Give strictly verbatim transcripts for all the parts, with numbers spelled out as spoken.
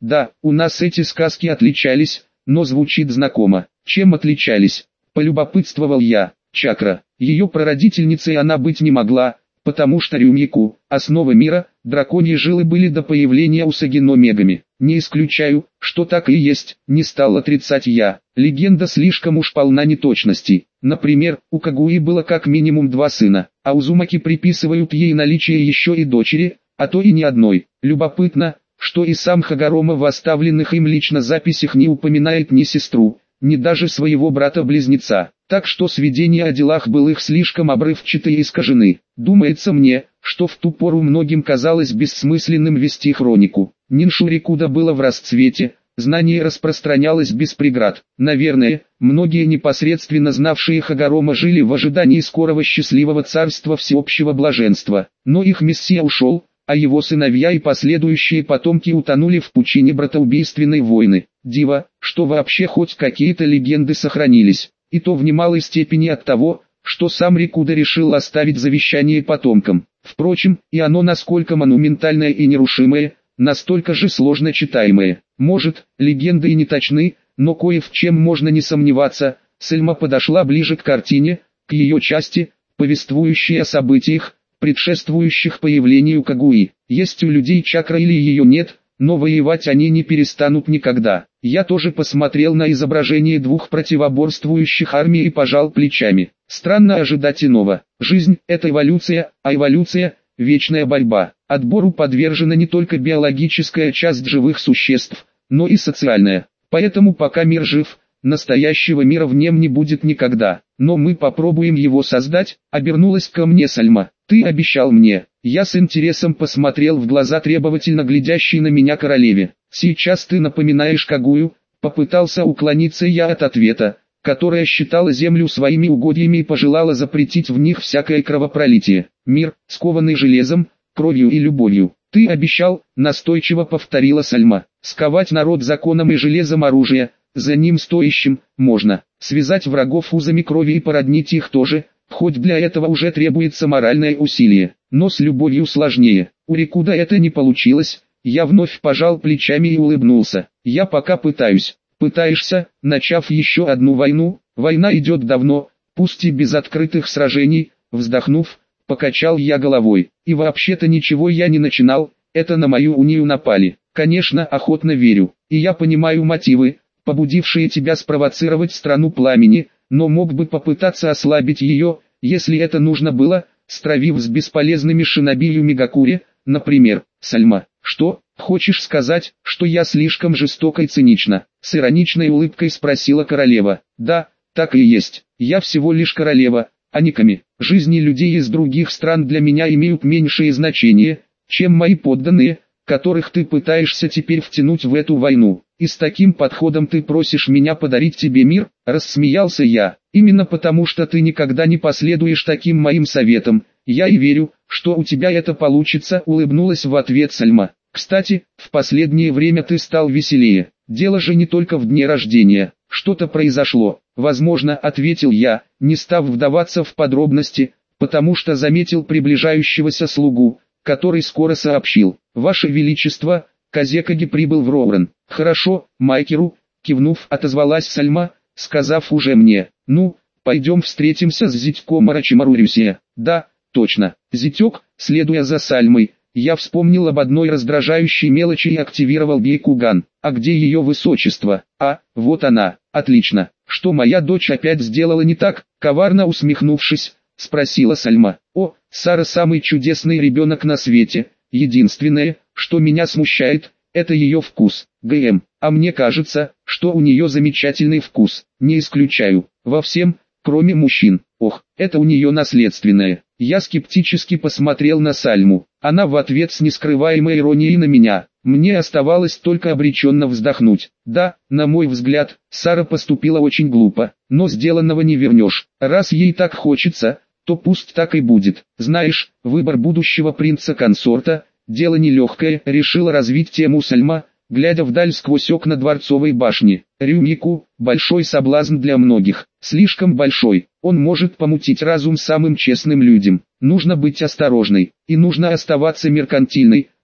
Да, у нас эти сказки отличались, но звучит знакомо. Чем отличались? Полюбопытствовал я. Чакра. Ее прародительницей она быть не могла, потому что Рюмьяку, основа мира, драконьи жилы были до появления Усагино мегами. Не исключаю, что так и есть, не стал отрицать я. Легенда слишком уж полна неточностей. Например, у Кагуи было как минимум два сына, а Узумаки приписывают ей наличие еще и дочери, а то и не одной. Любопытно, что и сам Хагорома в оставленных им лично записях не упоминает ни сестру, ни даже своего брата-близнеца. Так что сведения о делах былых слишком обрывчаты и искажены. Думается мне, что в ту пору многим казалось бессмысленным вести хронику. Ниншурикуда было в расцвете, знание распространялось без преград. Наверное, многие непосредственно знавшие Хагорома жили в ожидании скорого счастливого царства всеобщего блаженства. Но их мессия ушел, а его сыновья и последующие потомки утонули в пучине братоубийственной войны. Диво, что вообще хоть какие-то легенды сохранились, и то в немалой степени от того, что сам Рикуда решил оставить завещание потомкам. Впрочем, и оно насколько монументальное и нерушимое, настолько же сложно читаемое. Может, легенды и не точны, но кое в чем можно не сомневаться. Сельма подошла ближе к картине, к ее части, повествующей о событиях, предшествующих появлению Кагуи. Есть у людей чакра или ее нет, но воевать они не перестанут никогда. Я тоже посмотрел на изображение двух противоборствующих армий и пожал плечами. Странно ожидать иного. Жизнь – это эволюция, а эволюция – вечная борьба. Отбору подвержена не только биологическая часть живых существ, но и социальная. Поэтому пока мир жив, настоящего мира в нем не будет никогда. Но мы попробуем его создать, обернулась ко мне Сальма. Ты обещал мне. Я с интересом посмотрел в глаза требовательно глядящей на меня королеве. Сейчас ты напоминаешь Кагую, попытался уклониться я от ответа, которая считала землю своими угодьями и пожелала запретить в них всякое кровопролитие. Мир, скованный железом, кровью и любовью. Ты обещал, настойчиво повторила Сальма, сковать народ законом и железом оружия, за ним стоящим, можно, связать врагов узами крови и породнить их тоже, хоть для этого уже требуется моральное усилие, но с любовью сложнее. У Рикуда это не получилось, я вновь пожал плечами и улыбнулся. Я пока пытаюсь. Пытаешься, начав еще одну войну, война идет давно, пусть и без открытых сражений, вздохнув, покачал я головой. И вообще-то ничего я не начинал, это на мою унию напали. Конечно, охотно верю, и я понимаю мотивы, побудившие тебя спровоцировать страну пламени, но мог бы попытаться ослабить ее, если это нужно было, стравив с бесполезными шинобию Мегакури, например. Сальма, что, хочешь сказать, что я слишком жестока и цинична? С ироничной улыбкой спросила королева. Да, так и есть, я всего лишь королева, а не ками. Жизни людей из других стран для меня имеют меньшее значение, чем мои подданные, которых ты пытаешься теперь втянуть в эту войну. И с таким подходом ты просишь меня подарить тебе мир, рассмеялся я. Именно потому что ты никогда не последуешь таким моим советам, я и верю, что у тебя это получится, улыбнулась в ответ Сальма. Кстати, в последнее время ты стал веселее. Дело же не только в дне рождения. Что-то произошло. Возможно, ответил я, не став вдаваться в подробности, потому что заметил приближающегося слугу, который скоро сообщил: «Ваше Величество, Казекаги прибыл в Роурен». «Хорошо, Майкеру», кивнув, отозвалась Сальма, сказав уже мне: «Ну, пойдем встретимся с зятьком Орочимарурюсия». «Да, точно». Зятек, следуя за Сальмой, я вспомнил об одной раздражающей мелочи и активировал Бейкуган. «А где ее высочество?» «А, вот она, отлично. Что моя дочь опять сделала не так?» Коварно усмехнувшись, спросила Сальма. «О, Сара самый чудесный ребенок на свете. Единственное, что меня смущает, это ее вкус. ГМ, а мне кажется, что у нее замечательный вкус. Не исключаю. Во всем, кроме мужчин. Ох, это у нее наследственное». Я скептически посмотрел на Сальму. Она в ответ с нескрываемой иронией на меня. Мне оставалось только обреченно вздохнуть. Да, на мой взгляд, Сара поступила очень глупо, но сделанного не вернешь. Раз ей так хочется, то пусть так и будет. Знаешь, выбор будущего принца-консорта – дело нелегкое, решила развить тему Сальма, глядя вдаль сквозь окна дворцовой башни. Рюмику – большой соблазн для многих, слишком большой. Он может помутить разум самым честным людям. Нужно быть осторожной, и нужно оставаться меркантильной,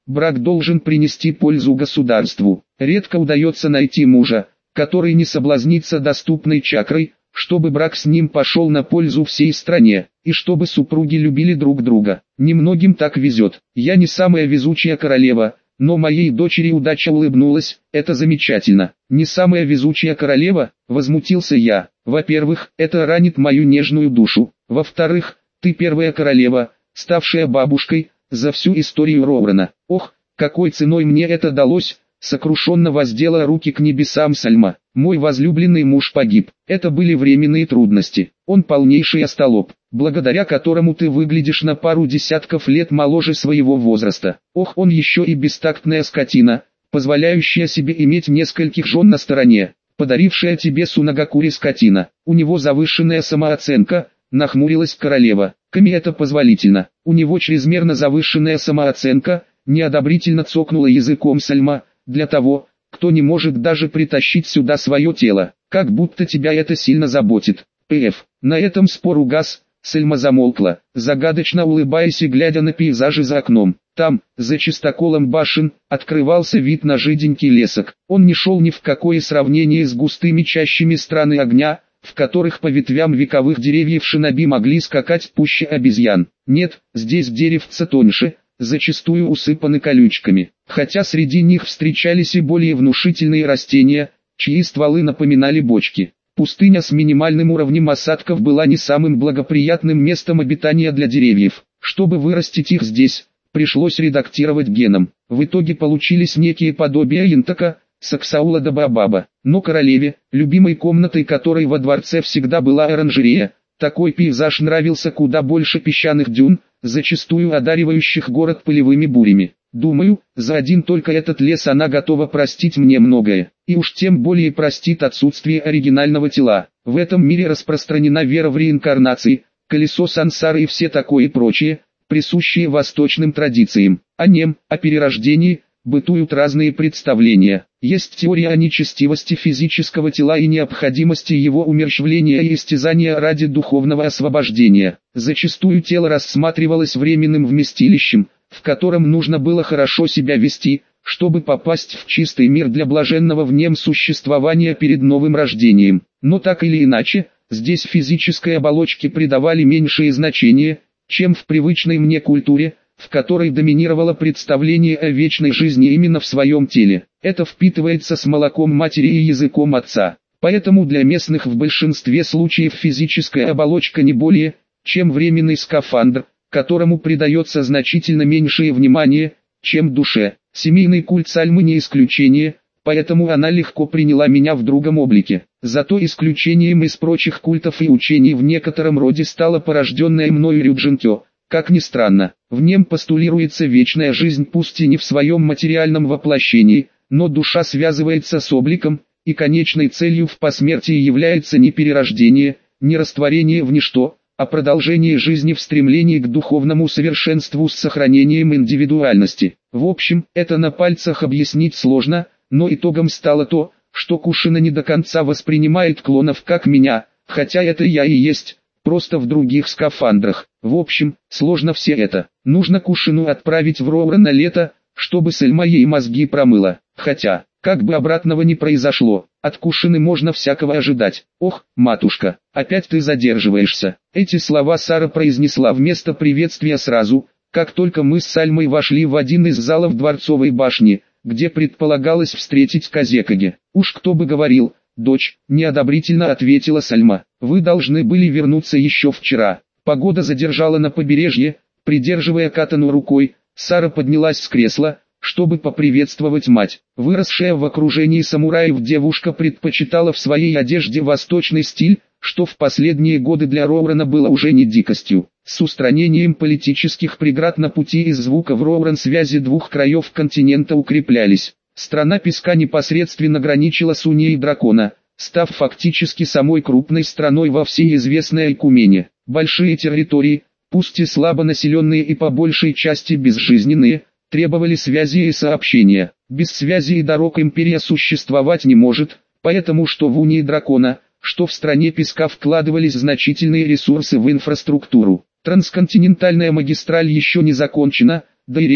Брак должен принести пользу государству. Редко удается найти мужа, который не соблазнится доступной чакрой, чтобы брак с ним пошел на пользу всей стране, и чтобы супруги любили друг друга. Немногим так везет. Я не самая везучая королева, но моей дочери удача улыбнулась, это замечательно. Не самая везучая королева, возмутился я. Во-первых, это ранит мою нежную душу. Во-вторых, ты первая королева, ставшая бабушкой, за всю историю Роурена. Ох, какой ценой мне это далось, сокрушенно воздела руки к небесам Сальма. Мой возлюбленный муж погиб. Это были временные трудности. Он полнейший остолоп, благодаря которому ты выглядишь на пару десятков лет моложе своего возраста. Ох, он еще и бестактная скотина, позволяющая себе иметь нескольких жен на стороне, подарившая тебе Сунагакури скотина. У него завышенная самооценка, нахмурилась королева. Ками это позволительно. У него чрезмерно завышенная самооценка, неодобрительно цокнула языком Сальма, для того, кто не может даже притащить сюда свое тело, как будто тебя это сильно заботит. Пф. На этом спор угас, Сальма замолкла, загадочно улыбаясь и глядя на пейзажи за окном. Там, за чистоколом башен, открывался вид на жиденький лесок. Он не шел ни в какое сравнение с густыми чащами страны огня, в которых по ветвям вековых деревьев шиноби могли скакать пуще обезьян. Нет, здесь деревца тоньше, зачастую усыпаны колючками, хотя среди них встречались и более внушительные растения, чьи стволы напоминали бочки. Пустыня с минимальным уровнем осадков была не самым благоприятным местом обитания для деревьев. Чтобы вырастить их здесь, пришлось редактировать геном. В итоге получились некие подобия интака, саксаула да баобаба. Но королеве, любимой комнатой которой во дворце всегда была оранжерея, такой пейзаж нравился куда больше песчаных дюн, зачастую одаривающих город пылевыми бурями. Думаю, за один только этот лес она готова простить мне многое, и уж тем более простит отсутствие оригинального тела. В этом мире распространена вера в реинкарнации, колесо сансары и все такое прочее, присущие восточным традициям. О нем, о перерождении, бытуют разные представления. Есть теория о нечестивости физического тела и необходимости его умерщвления и истязания ради духовного освобождения. Зачастую тело рассматривалось временным вместилищем, в котором нужно было хорошо себя вести, чтобы попасть в чистый мир для блаженного в нем существования перед новым рождением. Но так или иначе, здесь физической оболочке придавали меньшее значение, чем в привычной мне культуре, в которой доминировало представление о вечной жизни именно в своем теле. Это впитывается с молоком матери и языком отца. Поэтому для местных в большинстве случаев физическая оболочка не более, чем временный скафандр, которому придается значительно меньшее внимание, чем душе. Семейный культ Сальмы не исключение, поэтому она легко приняла меня в другом облике. Зато исключением из прочих культов и учений в некотором роде стало порожденное мною Рюджинкё. Как ни странно, в нем постулируется вечная жизнь, пусть и не в своем материальном воплощении, но душа связывается с обликом, и конечной целью в посмертии является не перерождение, не растворение в ничто, а продолжение жизни в стремлении к духовному совершенству с сохранением индивидуальности. В общем, это на пальцах объяснить сложно, но итогом стало то, что Кушина не до конца воспринимает клонов как меня, хотя это я и есть, просто в других скафандрах. В общем, сложно все это. Нужно Кушину отправить в Роура на лето, чтобы Сальма ей мозги промыла. Хотя, как бы обратного не произошло, от Кушины можно всякого ожидать. Ох, матушка, опять ты задерживаешься. Эти слова Сара произнесла вместо приветствия сразу, как только мы с Сальмой вошли в один из залов Дворцовой башни, где предполагалось встретить Казекаге. Уж кто бы говорил, дочь, неодобрительно ответила Сальма. Вы должны были вернуться еще вчера. Погода задержала на побережье, придерживая катану рукой, Сара поднялась с кресла, чтобы поприветствовать мать. Выросшая в окружении самураев девушка предпочитала в своей одежде восточный стиль, что в последние годы для Роурена было уже не дикостью. С устранением политических преград на пути из звука в Роурен связи двух краев континента укреплялись. Страна песка непосредственно граничила с Унией Дракона, став фактически самой крупной страной во всей известной Айкумене. Большие территории, пусть и слабо населенные и по большей части безжизненные, требовали связи и сообщения. Без связи и дорог империя существовать не может, поэтому что в Унии Дракона, что в стране песка вкладывались значительные ресурсы в инфраструктуру. Трансконтинентальная магистраль еще не закончена, да и рек,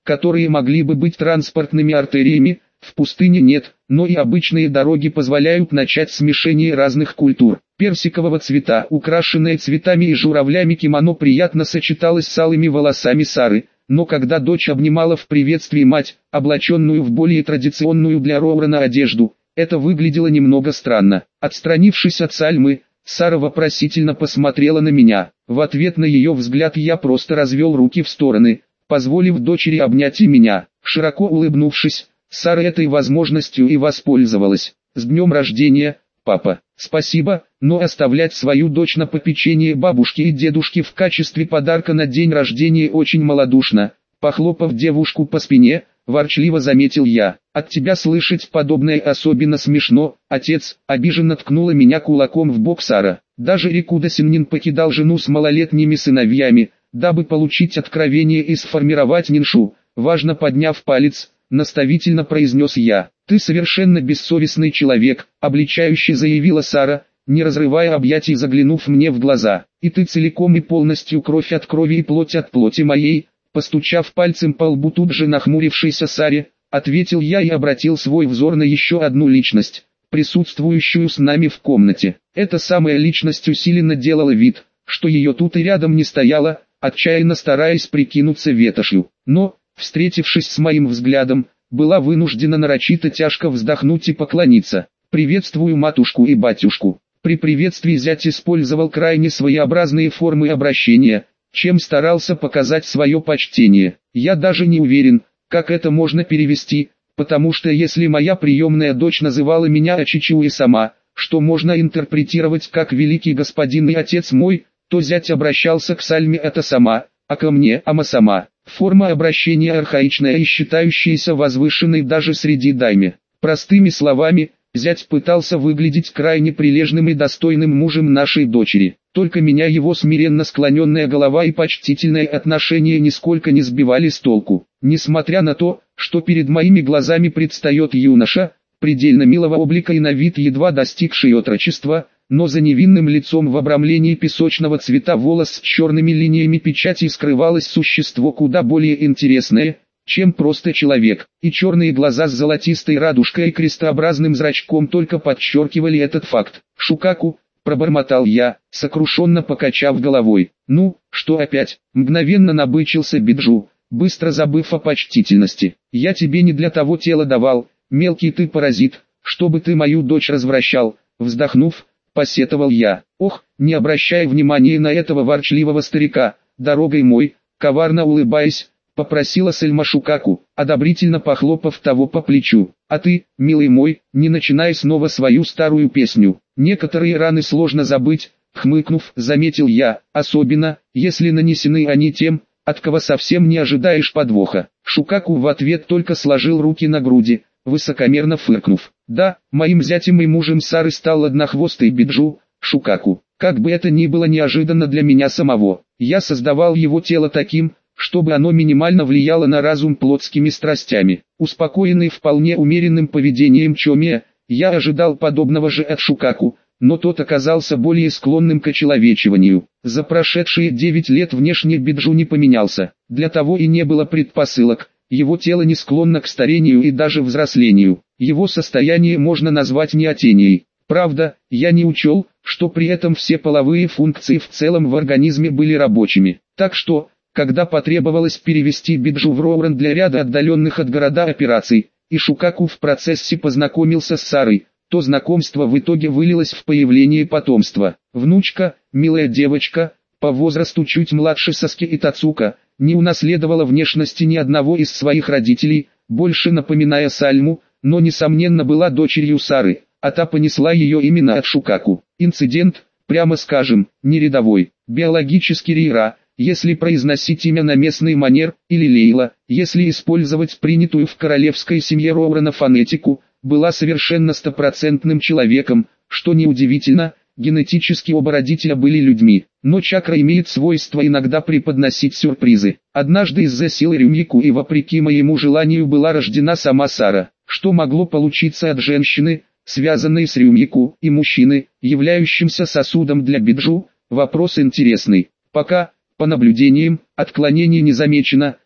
которые могли бы быть транспортными артериями, в пустыне нет, но и обычные дороги позволяют начать смешение разных культур. Персикового цвета, украшенное цветами и журавлями кимоно приятно сочеталось с алыми волосами Сары, но когда дочь обнимала в приветствии мать, облаченную в более традиционную для Роурена одежду, это выглядело немного странно. Отстранившись от Сальмы, Сара вопросительно посмотрела на меня. В ответ на ее взгляд я просто развел руки в стороны, позволив дочери обнять и меня. Широко улыбнувшись, Сара этой возможностью и воспользовалась. «С днем рождения, папа!» «Спасибо, но оставлять свою дочь на попечение бабушки и дедушки в качестве подарка на день рождения очень малодушно», похлопав девушку по спине, ворчливо заметил я. «От тебя слышать подобное особенно смешно, отец», обиженно ткнула меня кулаком в бок Сара. Даже Рикуда Синнин покидал жену с малолетними сыновьями, дабы получить откровение и сформировать ниншу. Важно подняв палец, наставительно произнес я. «Ты совершенно бессовестный человек», обличающе заявила Сара, не разрывая объятий, заглянув мне в глаза. «И ты целиком и полностью кровь от крови и плоть от плоти моей», постучав пальцем по лбу тут же нахмурившейся Саре, ответил я и обратил свой взор на еще одну личность, присутствующую с нами в комнате. Эта самая личность усиленно делала вид, что ее тут и рядом не стояло, отчаянно стараясь прикинуться ветошью. Но, встретившись с моим взглядом, была вынуждена нарочито тяжко вздохнуть и поклониться. «Приветствую матушку и батюшку». При приветствии зять использовал крайне своеобразные формы обращения, чем старался показать свое почтение. Я даже не уверен, как это можно перевести, потому что если моя приемная дочь называла меня Ачичуи сама, что можно интерпретировать как «великий господин и отец мой», то зять обращался к Сальме это сама, а ко мне Ама-сама. Форма обращения архаичная и считающаяся возвышенной даже среди дайме. Простыми словами, зять пытался выглядеть крайне прилежным и достойным мужем нашей дочери. Только меня его смиренно склоненная голова и почтительное отношение нисколько не сбивали с толку. Несмотря на то, что перед моими глазами предстает юноша, предельно милого облика и на вид едва достигший отрочества, но за невинным лицом в обрамлении песочного цвета волос с черными линиями печати скрывалось существо куда более интересное, чем просто человек, и черные глаза с золотистой радужкой и крестообразным зрачком только подчеркивали этот факт. «Шукаку», пробормотал я, сокрушенно покачав головой. «Ну, что опять?» Мгновенно набычился Биджу, быстро забыв о почтительности. «Я тебе не для того тело давал, мелкий ты паразит, чтобы ты мою дочь развращал», вздохнув, посетовал я. «Ох, не обращай внимания на этого ворчливого старика, дорогой мой», коварно улыбаясь, попросила Сальма Шукаку, одобрительно похлопав того по плечу. «А ты, милый мой, не начинай снова свою старую песню. Некоторые раны сложно забыть», хмыкнув, заметил я, особенно, если нанесены они тем, от кого совсем не ожидаешь подвоха. Шукаку в ответ только сложил руки на груди, высокомерно фыркнув. «Да, моим зятем и мужем Сары стал однохвостый Биджу, Шукаку. Как бы это ни было неожиданно для меня самого, я создавал его тело таким, чтобы оно минимально влияло на разум плотскими страстями. Успокоенный вполне умеренным поведением Чоме, я ожидал подобного же от Шукаку, но тот оказался более склонным к очеловечиванию. За прошедшие девять лет внешне Биджу не поменялся, для того и не было предпосылок, его тело не склонно к старению и даже взрослению, его состояние можно назвать неотенией. Правда, я не учел, что при этом все половые функции в целом в организме были рабочими, так что, когда потребовалось перевести Биджу в Роурен для ряда отдаленных от города операций, и Шукаку в процессе познакомился с Сарой, то знакомство в итоге вылилось в появление потомства. Внучка, милая девочка, по возрасту чуть младше Саски и Тацука, не унаследовала внешности ни одного из своих родителей, больше напоминая Сальму, но несомненно была дочерью Сары, а та понесла ее именно от Шукаку. Инцидент, прямо скажем, не рядовой, биологический Рейра, если произносить имя на местный манер, или Лейла, если использовать принятую в королевской семье Роурена фонетику, была совершенно стопроцентным человеком, что неудивительно, генетически оба родителя были людьми, но чакра имеет свойство иногда преподносить сюрпризы. Однажды из-за силы Рюмику и вопреки моему желанию была рождена сама Сара, что могло получиться от женщины, связанной с Рюмику, и мужчины, являющимся сосудом для Биджу, вопрос интересный. Пока, по наблюдениям, отклонений не замечено,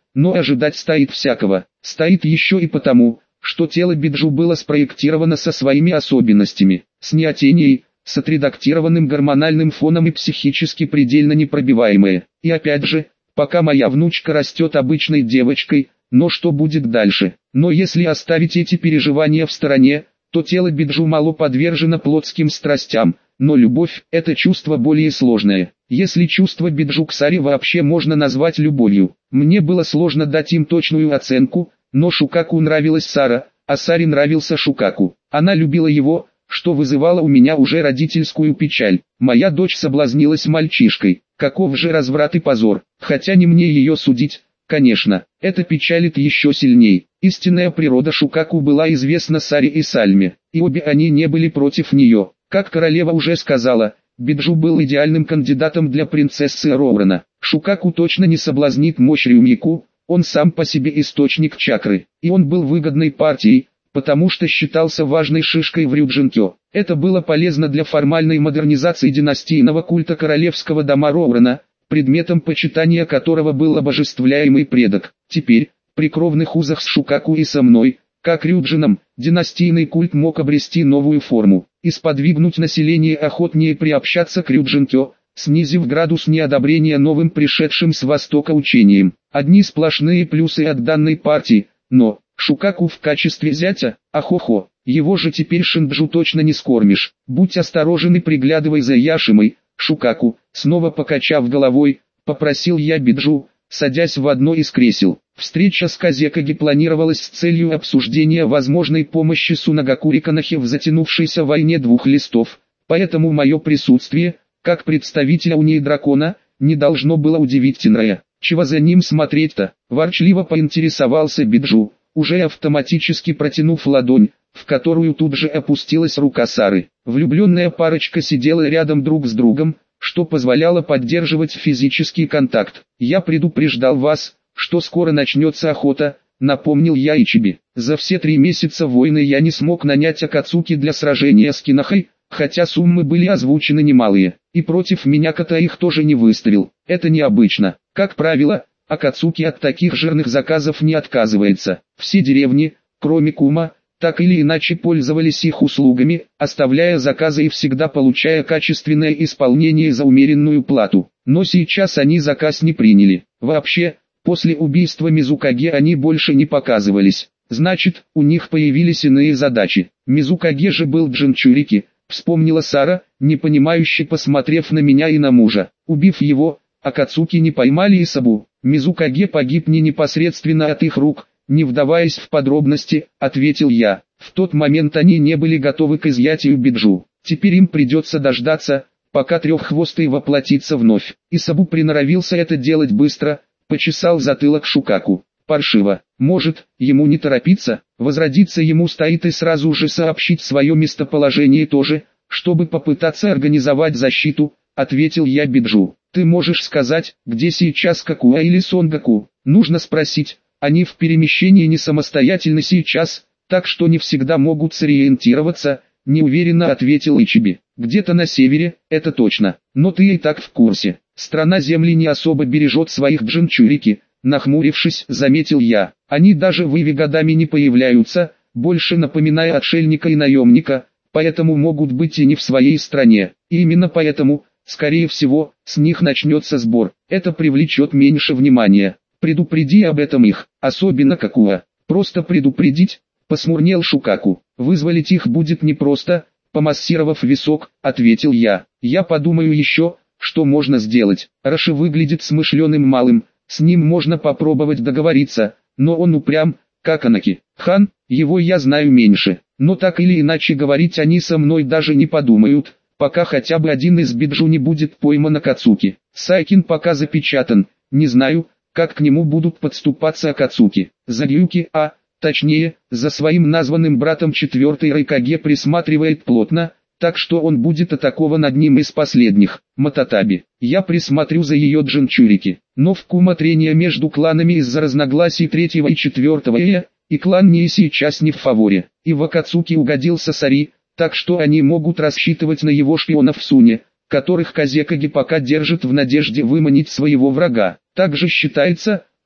но ожидать стоит всякого. Стоит еще и потому, что тело Биджу было спроектировано со своими особенностями, с неотенией, с отредактированным гормональным фоном и психически предельно непробиваемое. И опять же, пока моя внучка растет обычной девочкой, но что будет дальше? Но если оставить эти переживания в стороне, то тело Биджу мало подвержено плотским страстям, но любовь – это чувство более сложное. Если чувство Биджу к Саре вообще можно назвать любовью, мне было сложно дать им точную оценку, но Шукаку нравилась Сара, а Саре нравился Шукаку. Она любила его, что вызывало у меня уже родительскую печаль. Моя дочь соблазнилась мальчишкой. Каков же разврат и позор, хотя не мне ее судить. Конечно, это печалит еще сильней. Истинная природа Шукаку была известна Саре и Сальме, и обе они не были против нее. Как королева уже сказала, Биджу был идеальным кандидатом для принцессы Роурена. Шукаку точно не соблазнит мощь Рюмику, он сам по себе источник чакры, и он был выгодной партией, потому что считался важной шишкой в Рюджинкё. Это было полезно для формальной модернизации династийного культа королевского дома Роурена, предметом почитания которого был обожествляемый предок. Теперь, при кровных узах с Шукаку и со мной, как Рюджином, династийный культ мог обрести новую форму, и сподвигнуть население охотнее приобщаться к Рюджинкё, снизив градус неодобрения новым пришедшим с Востока учениям. Одни сплошные плюсы от данной партии, но Шукаку в качестве зятя, ахохо, его же теперь Шинджу точно не скормишь. Будь осторожен и приглядывай за Яшимой, Шукаку, снова покачав головой, попросил я Биджу, садясь в одно из кресел. Встреча с Казекаги планировалась с целью обсуждения возможной помощи Сунагакури Канахи в затянувшейся войне двух листов, поэтому мое присутствие, как представителя унии дракона, не должно было удивить Тинрая. Чего за ним смотреть-то? Ворчливо поинтересовался Биджу, уже автоматически протянув ладонь, в которую тут же опустилась рука Сары. Влюбленная парочка сидела рядом друг с другом, что позволяло поддерживать физический контакт. «Я предупреждал вас, что скоро начнется охота», — напомнил я Ичиби. «За все три месяца войны я не смог нанять Акацуки для сражения с Кинахой, хотя суммы были озвучены немалые, и против меня Ката их тоже не выставил. Это необычно. Как правило, Акацуки от таких жирных заказов не отказывается. Все деревни, кроме Кума, так или иначе пользовались их услугами, оставляя заказы и всегда получая качественное исполнение за умеренную плату. Но сейчас они заказ не приняли. Вообще, после убийства Мизукаге они больше не показывались. Значит, у них появились иные задачи. Мизукаге же был Джинчурики, вспомнила Сара, непонимающе посмотрев на меня и на мужа. Убив его, Акацуки не поймали Исабу. Мизукаге погиб не непосредственно от их рук, не вдаваясь в подробности, ответил я. В тот момент они не были готовы к изъятию Биджу. Теперь им придется дождаться, пока треххвостый воплотится вновь. Исабу приноровился это делать быстро, почесал затылок Шукаку. Паршиво. Может, ему не торопиться, возродиться ему стоит и сразу же сообщить свое местоположение тоже, чтобы попытаться организовать защиту, ответил я Биджу. Ты можешь сказать, где сейчас Какуа или Сонгаку? Нужно спросить, они в перемещении не самостоятельно сейчас, так что не всегда могут сориентироваться, неуверенно ответил Ичиби. Где-то на севере, это точно, но ты и так в курсе. Страна Земли не особо бережет своих джинчурики, нахмурившись, заметил я. Они даже в Иве годами не появляются, больше напоминая отшельника и наемника, поэтому могут быть и не в своей стране. И именно поэтому, скорее всего, с них начнется сбор. Это привлечет меньше внимания. Предупреди об этом их, особенно Какуа. Просто предупредить, посмурнел Шукаку. Вызволить их будет непросто, помассировав висок, ответил я. Я подумаю еще, что можно сделать. Раши выглядит смышленым малым, с ним можно попробовать договориться, но он упрям, как Анаки. Хан, его я знаю меньше, но так или иначе говорить они со мной даже не подумают, пока хотя бы один из Биджу не будет пойман Акацуки. Сайкин пока запечатан, не знаю, как к нему будут подступаться Акацуки. За Рюки, а, точнее, за своим названным братом четвертый Райкаге присматривает плотно, так что он будет атакован одним из последних, Мататаби. Я присмотрю за ее джинчурики. Но в Кума трения между кланами из-за разногласий третьего и четвертого Эя, и клан не сейчас не в фаворе. И в Акацуки угодился Сари, так что они могут рассчитывать на его шпионов в Суне, которых Казекаги пока держит в надежде выманить своего врага. Также считается,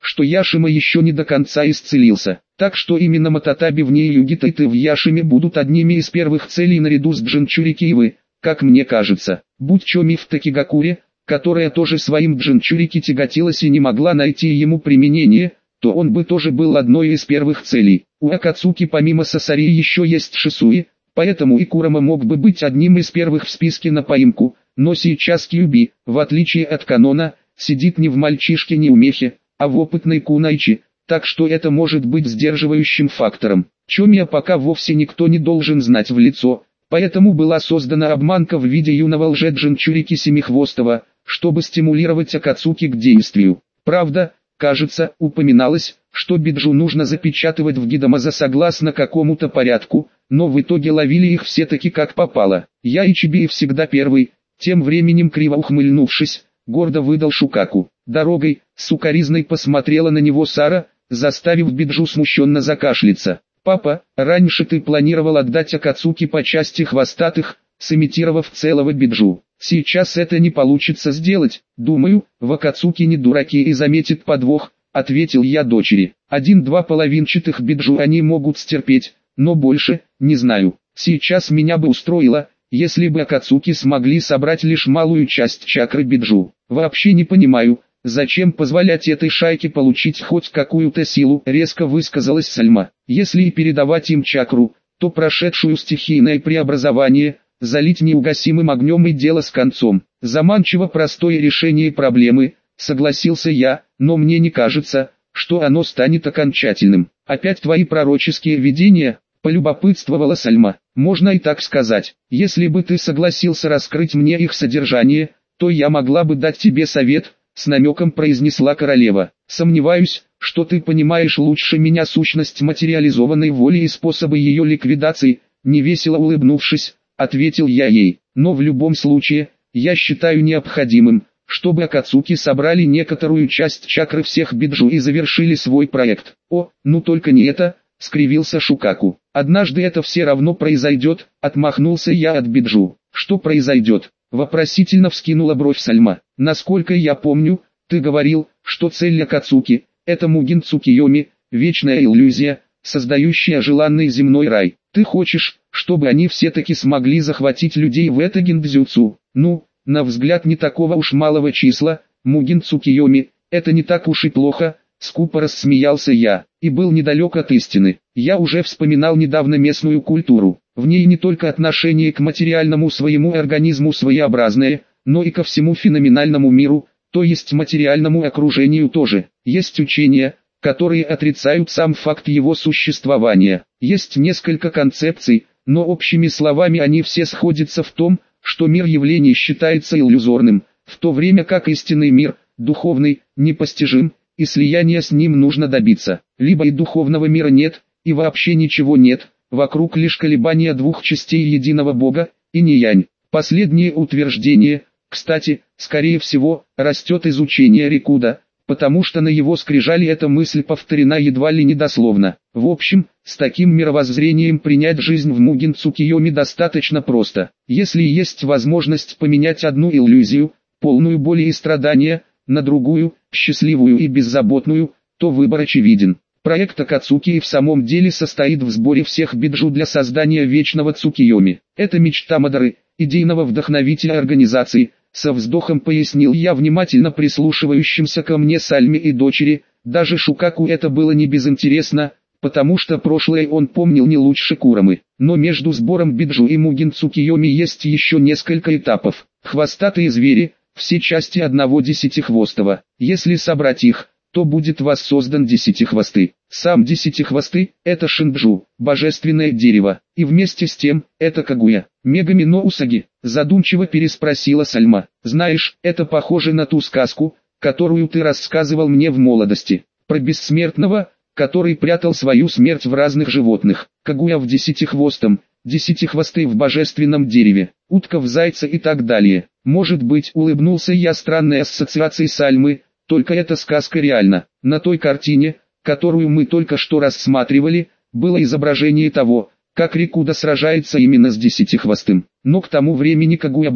что Яшима еще не до конца исцелился. Так что именно Мататаби в ней и Югитайты в Яшиме будут одними из первых целей наряду с Джинчурики, как мне кажется. Будь Чоми в Такигакуре, которая тоже своим Джинчурики тяготилась и не могла найти ему применение, то он бы тоже был одной из первых целей. У Акацуки помимо Сасари еще есть Шисуи, поэтому и Курама мог бы быть одним из первых в списке на поимку, но сейчас Кьюби, в отличие от канона, сидит не в мальчишке-неумехе, а в опытной кунайчи, так что это может быть сдерживающим фактором. Чомия пока вовсе никто не должен знать в лицо, поэтому была создана обманка в виде юного лже-джинчурики Семихвостого, чтобы стимулировать Акацуки к действию. Правда, кажется, упоминалось, что Биджу нужно запечатывать в Гидамаза согласно какому-то порядку, но в итоге ловили их все-таки как попало. Я и Чибии всегда первый, тем временем криво ухмыльнувшись, гордо выдал Шукаку. Дорогой, сукаризной посмотрела на него Сара, заставив Биджу смущенно закашляться. «Папа, раньше ты планировал отдать Акацуки по части хвостатых, сымитировав целого Биджу. Сейчас это не получится сделать, думаю, в Акацуки не дураки и заметит подвох», — ответил я дочери. «Один-два половинчатых Биджу они могут стерпеть, но больше, не знаю. Сейчас меня бы устроило, если бы Акацуки смогли собрать лишь малую часть чакры Биджу. Вообще не понимаю, зачем позволять этой шайке получить хоть какую-то силу», — резко высказалась Сальма. «Если и передавать им чакру, то прошедшую стихийное преобразование, залить неугасимым огнем и дело с концом. Заманчиво простое решение проблемы», — согласился я, «но мне не кажется, что оно станет окончательным». «Опять твои пророческие видения?» — полюбопытствовала Сальма. «Можно и так сказать. Если бы ты согласился раскрыть мне их содержание, то я могла бы дать тебе совет», — с намеком произнесла королева. «Сомневаюсь, что ты понимаешь лучше меня сущность материализованной воли и способы ее ликвидации», — невесело улыбнувшись, ответил я ей. «Но в любом случае, я считаю необходимым, чтобы Акацуки собрали некоторую часть чакры всех Биджу и завершили свой проект». «О, ну только не это», — скривился Шукаку. «Однажды это все равно произойдет», — отмахнулся я от Биджу. «Что произойдет?» — вопросительно вскинула бровь Сальма. «Насколько я помню, ты говорил, что цель Акацуки — это Мугин Цукиоми, вечная иллюзия, создающая желанный земной рай. Ты хочешь, чтобы они все-таки смогли захватить людей в это гиндзюцу? Ну, на взгляд не такого уж малого числа, Мугин Цукиоми, это не так уж и плохо», — скупо рассмеялся я, и был недалек от истины. Я уже вспоминал недавно местную культуру. В ней не только отношение к материальному своему организму своеобразное, но и ко всему феноменальному миру, то есть материальному окружению тоже. Есть учения, которые отрицают сам факт его существования. Есть несколько концепций, но общими словами они все сходятся в том, что мир явлений считается иллюзорным, в то время как истинный мир, духовный, непостижим, и слияния с ним нужно добиться. Либо и духовного мира нет, и вообще ничего нет, вокруг лишь колебания двух частей единого Бога, инь и янь. Последнее утверждение, кстати, скорее всего, растет из учения Рикуда, потому что на его скрижали эта мысль повторена едва ли не дословно. В общем, с таким мировоззрением принять жизнь в Мугин Цукиоми достаточно просто. Если есть возможность поменять одну иллюзию, полную боли и страдания, на другую, счастливую и беззаботную, то выбор очевиден. Проект Акацуки и в самом деле состоит в сборе всех Биджу для создания вечного Цукиоми. Это мечта Мадары, идейного вдохновителя организации, со вздохом пояснил я внимательно прислушивающимся ко мне Сальме и дочери. Даже Шукаку это было не безинтересно, потому что прошлое он помнил не лучше Курамы. Но между сбором Биджу и Мугин Цукиоми есть еще несколько этапов. Хвостатые звери, все части одного десятихвостого. Если собрать их, то будет воссоздан Десятихвосты. Сам Десятихвосты – это Шинджу, божественное дерево, и вместе с тем, это Кагуя. Мегами но Усаги, задумчиво переспросила Сальма. Знаешь, это похоже на ту сказку, которую ты рассказывал мне в молодости, про бессмертного, который прятал свою смерть в разных животных. Кагуя в Десятихвостом, Десятихвосты в божественном дереве, утка в зайце и так далее. Может быть, улыбнулся я странной ассоциацией Сальмы, только эта сказка реальна. На той картине, которую мы только что рассматривали, было изображение того, как Рикуда сражается именно с Десятихвостым. Но к тому времени Кагуя была.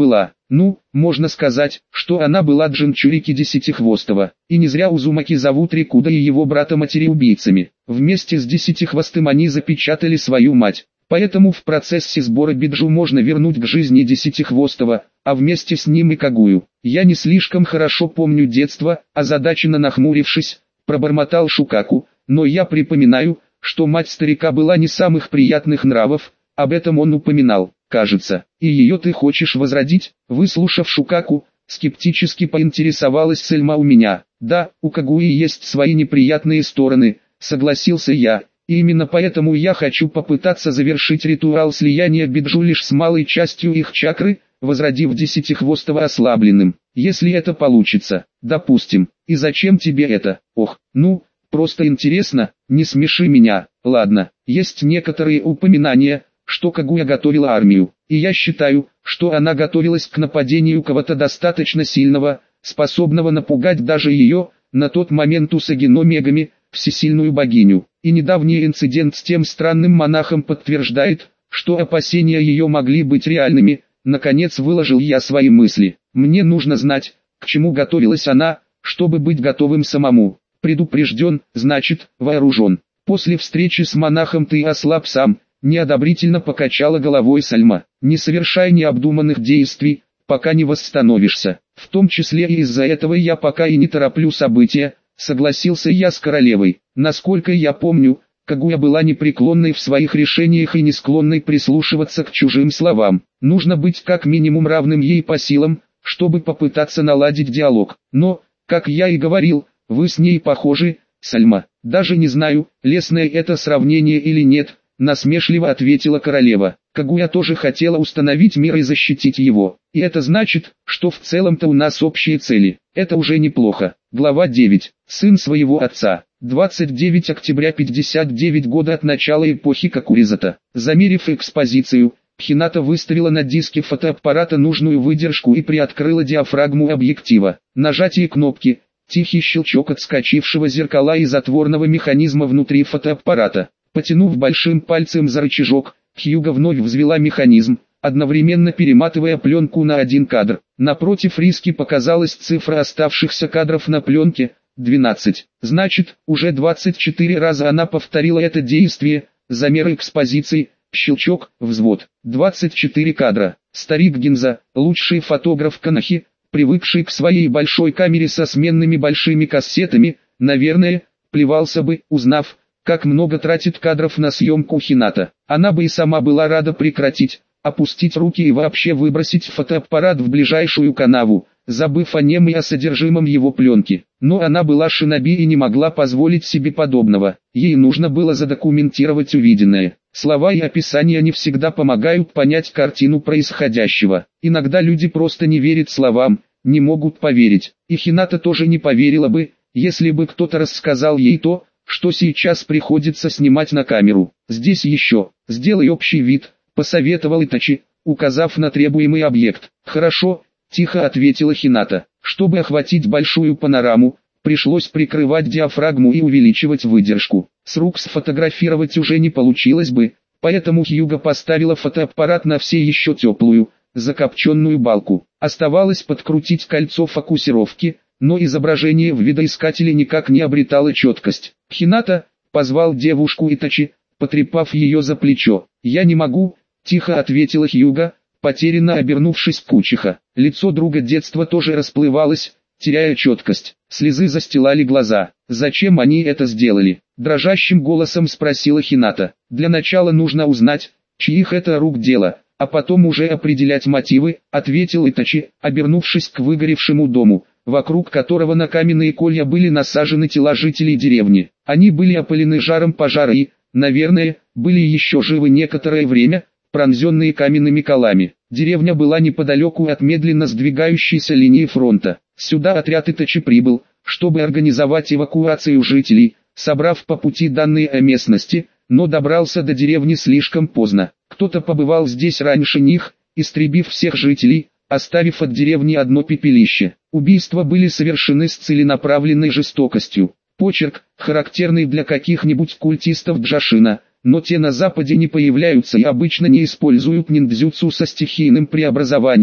Ну, можно сказать, что она была Джинчурики Десятихвостого, и не зря Узумаки зовут Рикуда и его брата-матери убийцами. Вместе с Десятихвостым они запечатали свою мать. Поэтому в процессе сбора Биджу можно вернуть к жизни Десятихвостого, а вместе с ним и Кагую. Я не слишком хорошо помню детство, озадаченно нахмурившись, пробормотал Шукаку, но я припоминаю, что мать старика была не самых приятных нравов, об этом он упоминал, кажется. И ее ты хочешь возродить? Выслушав Шукаку, скептически поинтересовалась Сельма у меня. Да, у Кагуи есть свои неприятные стороны, согласился я. И именно поэтому я хочу попытаться завершить ритуал слияния Биджу лишь с малой частью их чакры, возродив Десятихвостого ослабленным. Если это получится, допустим. И зачем тебе это? Ох, ну, просто интересно, не смеши меня. Ладно, есть некоторые упоминания, что Кагуя готовила армию, и я считаю, что она готовилась к нападению кого-то достаточно сильного, способного напугать даже ее, на тот момент Усаги-но Мегами, всесильную богиню. И недавний инцидент с тем странным монахом подтверждает, что опасения ее могли быть реальными. Наконец выложил я свои мысли. Мне нужно знать, к чему готовилась она, чтобы быть готовым самому. Предупрежден, значит, вооружен. После встречи с монахом ты ослаб сам, неодобрительно покачала головой Сальма. Не совершай необдуманных действий, пока не восстановишься. В том числе и из-за этого я пока и не тороплю события, согласился я с королевой. Насколько я помню, Кагуя была непреклонной в своих решениях и не склонной прислушиваться к чужим словам. Нужно быть как минимум равным ей по силам, чтобы попытаться наладить диалог. Но, как я и говорил, вы с ней похожи, Сальма. Даже не знаю, лестное это сравнение или нет, насмешливо ответила королева. Кагуя тоже хотела установить мир и защитить его. И это значит, что в целом-то у нас общие цели. Это уже неплохо. Глава девять. Сын своего отца. двадцать девятого октября пятьдесят девятого года от начала эпохи Какуризата. Замерив экспозицию, Хината выставила на диске фотоаппарата нужную выдержку и приоткрыла диафрагму объектива. Нажатие кнопки, тихий щелчок отскочившего зеркала и затворного механизма внутри фотоаппарата. Потянув большим пальцем за рычажок, Хьюга вновь взвела механизм, одновременно перематывая пленку на один кадр. Напротив риски показалась цифра оставшихся кадров на пленке – двенадцать. Значит, уже двадцать четыре раза она повторила это действие, замер экспозиции, щелчок, взвод. двадцать четыре кадра. Старик Гинза, лучший фотограф Канахи, привыкший к своей большой камере со сменными большими кассетами, наверное, плевался бы, узнав, как много тратит кадров на съемку Хината. Она бы и сама была рада прекратить, опустить руки и вообще выбросить фотоаппарат в ближайшую канаву, забыв о нем и о содержимом его пленки. Но она была шиноби и не могла позволить себе подобного. Ей нужно было задокументировать увиденное. Слова и описания не всегда помогают понять картину происходящего. Иногда люди просто не верят словам, не могут поверить. И Хината тоже не поверила бы, если бы кто-то рассказал ей то, что сейчас приходится снимать на камеру. Здесь еще, сделай общий вид, посоветовал Итачи, указав на требуемый объект. Хорошо, тихо ответила Хината. Чтобы охватить большую панораму, пришлось прикрывать диафрагму и увеличивать выдержку. С рук сфотографировать уже не получилось бы, поэтому Хьюга поставила фотоаппарат на все еще теплую, закопченную балку. Оставалось подкрутить кольцо фокусировки, но изображение в видоискателе никак не обретало четкость. «Хината», — позвал девушку Итачи, потрепав ее за плечо. «Я не могу», — тихо ответила Хьюга, потерянно обернувшись к Кучиха. Лицо друга детства тоже расплывалось, теряя четкость. Слезы застилали глаза. «Зачем они это сделали?» — дрожащим голосом спросила Хината. «Для начала нужно узнать, чьих это рук дело, а потом уже определять мотивы», — ответил Итачи, обернувшись к выгоревшему дому, вокруг которого на каменные колья были насажены тела жителей деревни. Они были опалены жаром пожара и, наверное, были еще живы некоторое время, пронзенные каменными колами. Деревня была неподалеку от медленно сдвигающейся линии фронта. Сюда отряд Итачи прибыл, чтобы организовать эвакуацию жителей, собрав по пути данные о местности, но добрался до деревни слишком поздно. Кто-то побывал здесь раньше них, истребив всех жителей, оставив от деревни одно пепелище. Убийства были совершены с целенаправленной жестокостью. Почерк, характерный для каких-нибудь культистов Джашина, но те на Западе не появляются и обычно не используют ниндзюцу со стихийным преобразованием.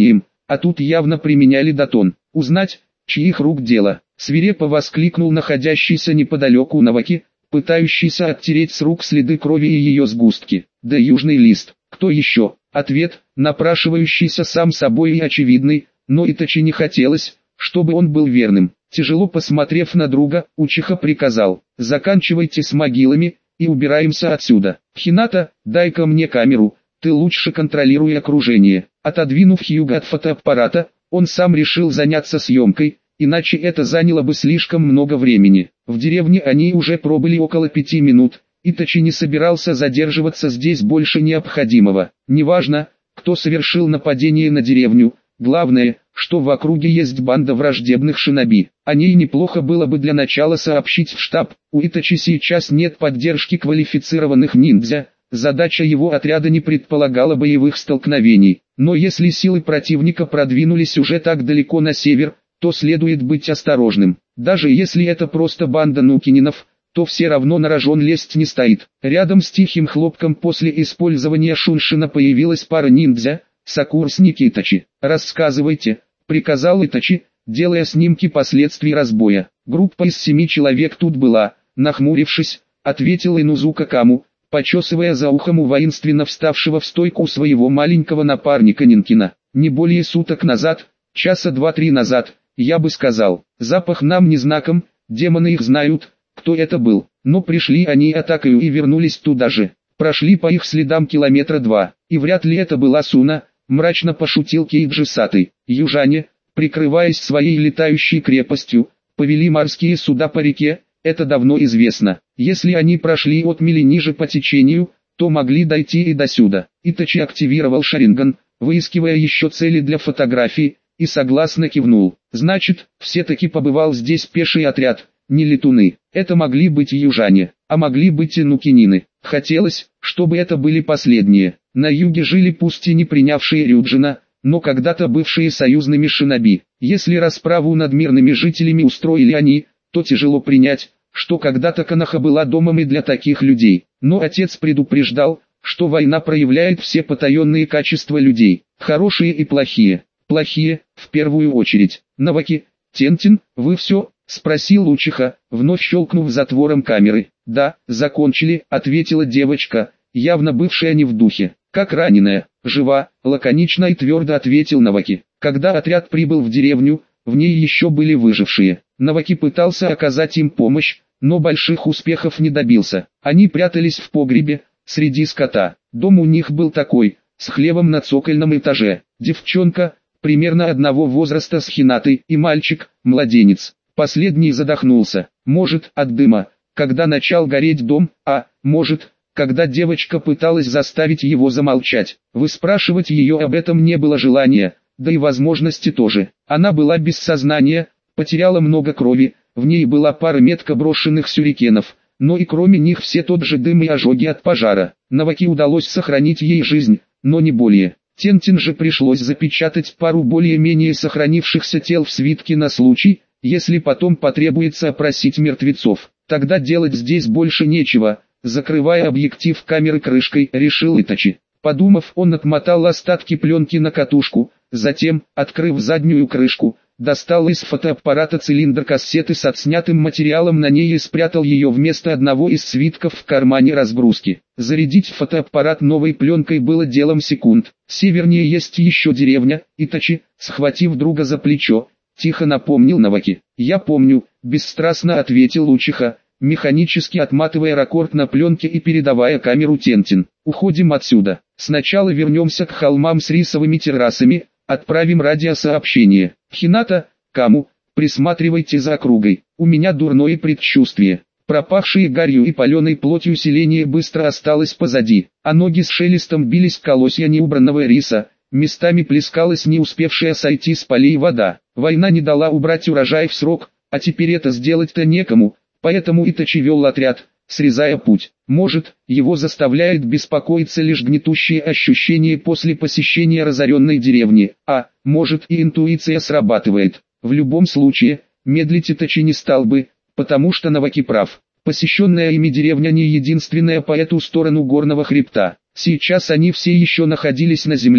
а тут явно применяли датон. Узнать, чьих рук дело, свирепо воскликнул находящийся неподалеку Наваки, пытающийся оттереть с рук следы крови и ее сгустки. Да южный лист, кто еще? Ответ, напрашивающийся сам собой и очевидный, но Итачи не хотелось, чтобы он был верным. Тяжело посмотрев на друга, Учиха приказал: заканчивайте с могилами и убираемся отсюда. Хината, дай-ка мне камеру, ты лучше контролируй окружение. Отодвинув Хьюга от фотоаппарата, он сам решил заняться съемкой, иначе это заняло бы слишком много времени. В деревне они уже пробыли около пяти минут, Итачи не собирался задерживаться здесь больше необходимого. Неважно, кто совершил нападение на деревню, главное, что в округе есть банда враждебных шиноби. О ней неплохо было бы для начала сообщить в штаб. У Итачи сейчас нет поддержки квалифицированных ниндзя, задача его отряда не предполагала боевых столкновений. Но если силы противника продвинулись уже так далеко на север, то следует быть осторожным. Даже если это просто банда нукининов, то все равно на рожон лезть не стоит. Рядом с тихим хлопком после использования шуншина появилась пара ниндзя, сокурсники Итачи. «Рассказывайте», — приказал Итачи, делая снимки последствий разбоя. «Группа из семи человек тут была», — нахмурившись, ответил Инузука Каму, почесывая за ухом у воинственно вставшего в стойку своего маленького напарника Нинкина. «Не более суток назад, часа два-три назад, я бы сказал. Запах нам не знаком, демоны их знают, кто это был. Но пришли они атакою и вернулись туда же. Прошли по их следам километра два, и вряд ли это была Суна», — мрачно пошутил Кейджи Саты. «Южане, прикрываясь своей летающей крепостью, повели морские суда по реке, это давно известно. Если они прошли от мили ниже по течению, то могли дойти и до сюда». Итачи активировал Шаринган, выискивая еще цели для фотографий, и согласно кивнул. «Значит, все-таки побывал здесь пеший отряд, не летуны. Это могли быть южане, а могли быть и нукинины. Хотелось, чтобы это были последние. На юге жили пусть и не принявшие Рюджина, но когда-то бывшие союзными шиноби. Если расправу над мирными жителями устроили они, то тяжело принять, что когда-то Коноха была домом и для таких людей. Но отец предупреждал, что война проявляет все потаенные качества людей, хорошие и плохие. Плохие, в первую очередь. Наваки, Тентин, вы все? — спросил Учиха, вновь щелкнув затвором камеры. «Да, закончили», — ответила девочка, явно бывшая не в духе. «Как раненая, жива», — лаконично и твердо ответил Наваки. Когда отряд прибыл в деревню, в ней еще были выжившие. Наваки пытался оказать им помощь, но больших успехов не добился. Они прятались в погребе, среди скота. Дом у них был такой, с хлевом на цокольном этаже. Девчонка, примерно одного возраста с Хинатой, и мальчик, младенец. Последний задохнулся, может, от дыма, когда начал гореть дом, а, может, когда девочка пыталась заставить его замолчать. Выспрашивать ее об этом не было желания, да и возможности тоже. Она была без сознания, потеряла много крови, в ней была пара метко брошенных сюрикенов, но и кроме них все тот же дым и ожоги от пожара. Наваки удалось сохранить ей жизнь, но не более. Тентин же пришлось запечатать пару более-менее сохранившихся тел в свитке на случай, если потом потребуется опросить мертвецов. Тогда делать здесь больше нечего, закрывая объектив камеры крышкой, решил Итачи. Подумав, он отмотал остатки пленки на катушку, затем, открыв заднюю крышку, достал из фотоаппарата цилиндр кассеты с отснятым материалом на ней и спрятал ее вместо одного из свитков в кармане разгрузки. Зарядить фотоаппарат новой пленкой было делом секунд. Севернее есть еще деревня. Итачи, схватив друга за плечо, тихо напомнил Наваки. «Я помню», — бесстрастно ответил Учиха, механически отматывая ракорд на пленке и передавая камеру Тентин. «Уходим отсюда. Сначала вернемся к холмам с рисовыми террасами, отправим радиосообщение. Хината, Каму, присматривайте за округой. У меня дурное предчувствие». Пропахшие гарью и паленой плотью селение быстро осталось позади, а ноги с шелестом бились в колосья неубранного риса. Местами плескалась не успевшая сойти с полей вода. Война не дала убрать урожай в срок, а теперь это сделать-то некому, поэтому Итачи вел отряд, срезая путь. Может, его заставляет беспокоиться лишь гнетущее ощущение после посещения разоренной деревни, а, может, и интуиция срабатывает. В любом случае, медлить Итачи не стал бы, потому что Наваки прав. Посещенная ими деревня не единственная по эту сторону горного хребта. Сейчас они все еще находились на земле,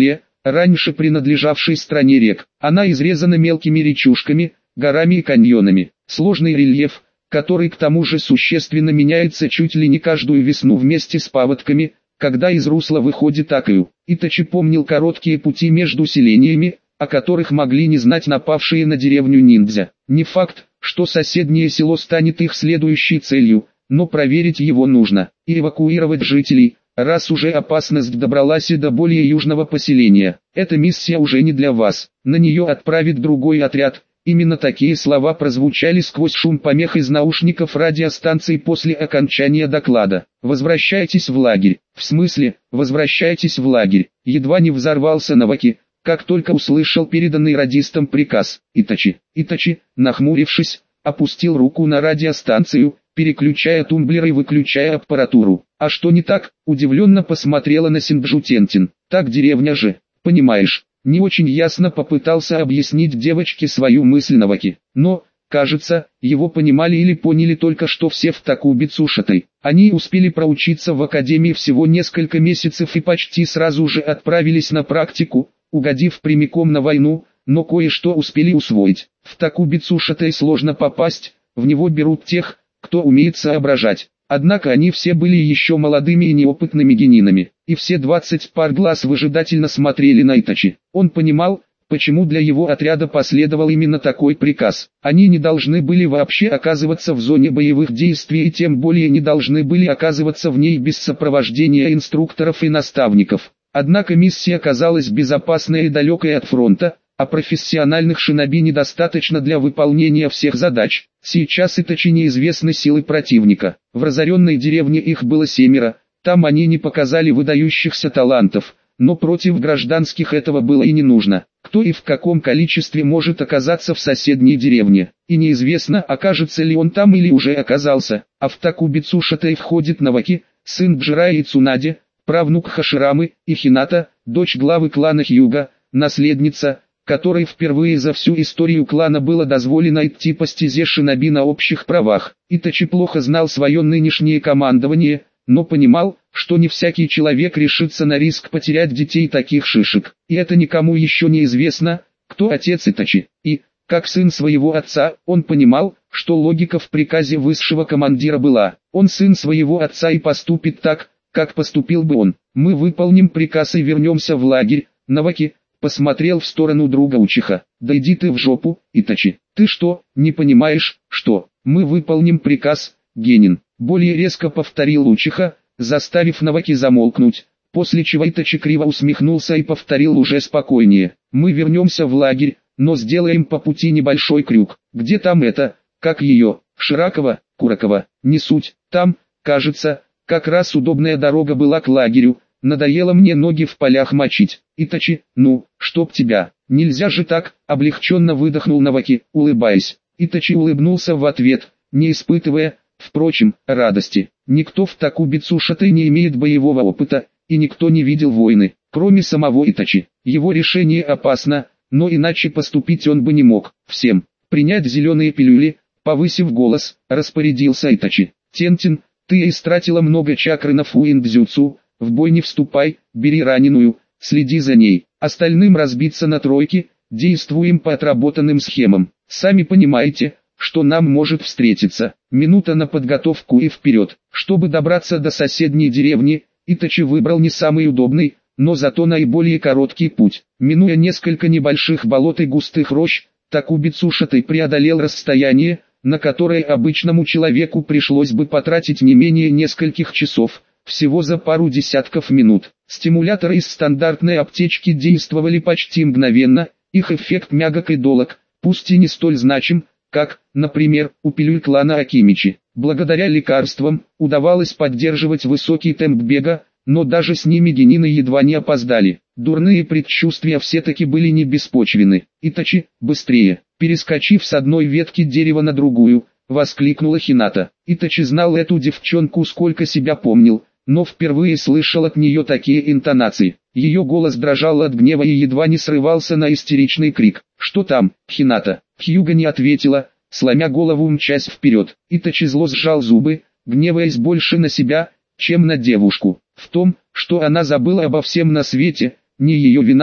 раньше принадлежавшей стране рек. Она изрезана мелкими речушками, горами и каньонами. Сложный рельеф, который к тому же существенно меняется чуть ли не каждую весну вместе с паводками, когда из русла выходит Акаю. Итачи помнил короткие пути между селениями, о которых могли не знать напавшие на деревню ниндзя. Не факт, что соседнее село станет их следующей целью, но проверить его нужно, и эвакуировать жителей, раз уже опасность добралась и до более южного поселения. Эта миссия уже не для вас, на нее отправит другой отряд. Именно такие слова прозвучали сквозь шум помех из наушников радиостанции после окончания доклада. «Возвращайтесь в лагерь». «В смысле, возвращайтесь в лагерь?» Едва не взорвался Наваки, как только услышал переданный радистом приказ. Итачи, Итачи, нахмурившись, опустил руку на радиостанцию, переключая тумблер и выключая аппаратуру. «А что не так?» – удивленно посмотрела на Синджу Тентин. «Так деревня же, понимаешь». Не очень ясно попытался объяснить девочке свою мысль Наваки. Но, кажется, его понимали или поняли только что все в Такубицушатой. Они успели проучиться в академии всего несколько месяцев и почти сразу же отправились на практику, угодив прямиком на войну, но кое-что успели усвоить. В Такубицушатой сложно попасть, в него берут тех, кто умеет соображать. Однако они все были еще молодыми и неопытными генинами, и все двадцать пар глаз выжидательно смотрели на Итачи. Он понимал, почему для его отряда последовал именно такой приказ. Они не должны были вообще оказываться в зоне боевых действий и тем более не должны были оказываться в ней без сопровождения инструкторов и наставников. Однако миссия казалась безопасной и далекой от фронта, а профессиональных шиноби недостаточно для выполнения всех задач. Сейчас Итачи неизвестны силы противника. В разоренной деревне их было семеро, там они не показали выдающихся талантов, но против гражданских этого было и не нужно. Кто и в каком количестве может оказаться в соседней деревне, и неизвестно, окажется ли он там или уже оказался. А в Такубицушатой входит Наваки, сын Бжира и Цунади, правнук Хаширамы, и Хината, дочь главы клана Хьюга, наследница, которой впервые за всю историю клана было дозволено идти по стезе шиноби на общих правах. Итачи плохо знал свое нынешнее командование, но понимал, что не всякий человек решится на риск потерять детей таких шишек. И это никому еще не известно, кто отец Итачи. И, как сын своего отца, он понимал, что логика в приказе высшего командира была. Он сын своего отца и поступит так, как поступил бы он. Мы выполним приказ и вернемся в лагерь. Наваки посмотрел в сторону друга Учиха. «Да иди ты в жопу, Итачи. Ты что, не понимаешь, что мы выполним приказ, Генин?» Более резко повторил Учиха, заставив Наваки замолкнуть, после чего Итачи криво усмехнулся и повторил уже спокойнее. «Мы вернемся в лагерь, но сделаем по пути небольшой крюк. Где там это, как ее, Ширакова, Куракова, не суть, там, кажется, как раз удобная дорога была к лагерю. Надоело мне ноги в полях мочить. Итачи, ну, чтоб тебя, нельзя же так», облегченно выдохнул Наваки, улыбаясь. Итачи улыбнулся в ответ, не испытывая, впрочем, радости. Никто в Такубицушатой не имеет боевого опыта, и никто не видел войны, кроме самого Итачи. Его решение опасно, но иначе поступить он бы не мог. Всем принять зеленые пилюли, повысив голос, распорядился Итачи. «Тентин, ты истратила много чакры на фуиндзюцу. В бой не вступай, бери раненую, следи за ней. Остальным разбиться на тройки, действуем по отработанным схемам. Сами понимаете, что нам может встретиться. Минута на подготовку и вперед». Чтобы добраться до соседней деревни, Итачи выбрал не самый удобный, но зато наиболее короткий путь. Минуя несколько небольших болот и густых рощ, Такубицушатой преодолел расстояние, на которое обычному человеку пришлось бы потратить не менее нескольких часов. Всего за пару десятков минут. Стимуляторы из стандартной аптечки действовали почти мгновенно, их эффект мягок и долог, пусть и не столь значим, как, например, у пилюль клана Акимичи. Благодаря лекарствам, удавалось поддерживать высокий темп бега, но даже с ними генины едва не опоздали. Дурные предчувствия все-таки были не беспочвены. «Итачи, быстрее!» Перескочив с одной ветки дерева на другую, воскликнула Хината. Итачи знал эту девчонку сколько себя помнил, но впервые слышал от нее такие интонации. Ее голос дрожал от гнева и едва не срывался на истеричный крик. «Что там, Хината?» Хьюга не ответила, сломя голову мчась вперед. Итачи зло сжал зубы, гневаясь больше на себя, чем на девушку. В том, что она забыла обо всем на свете, не ее вина,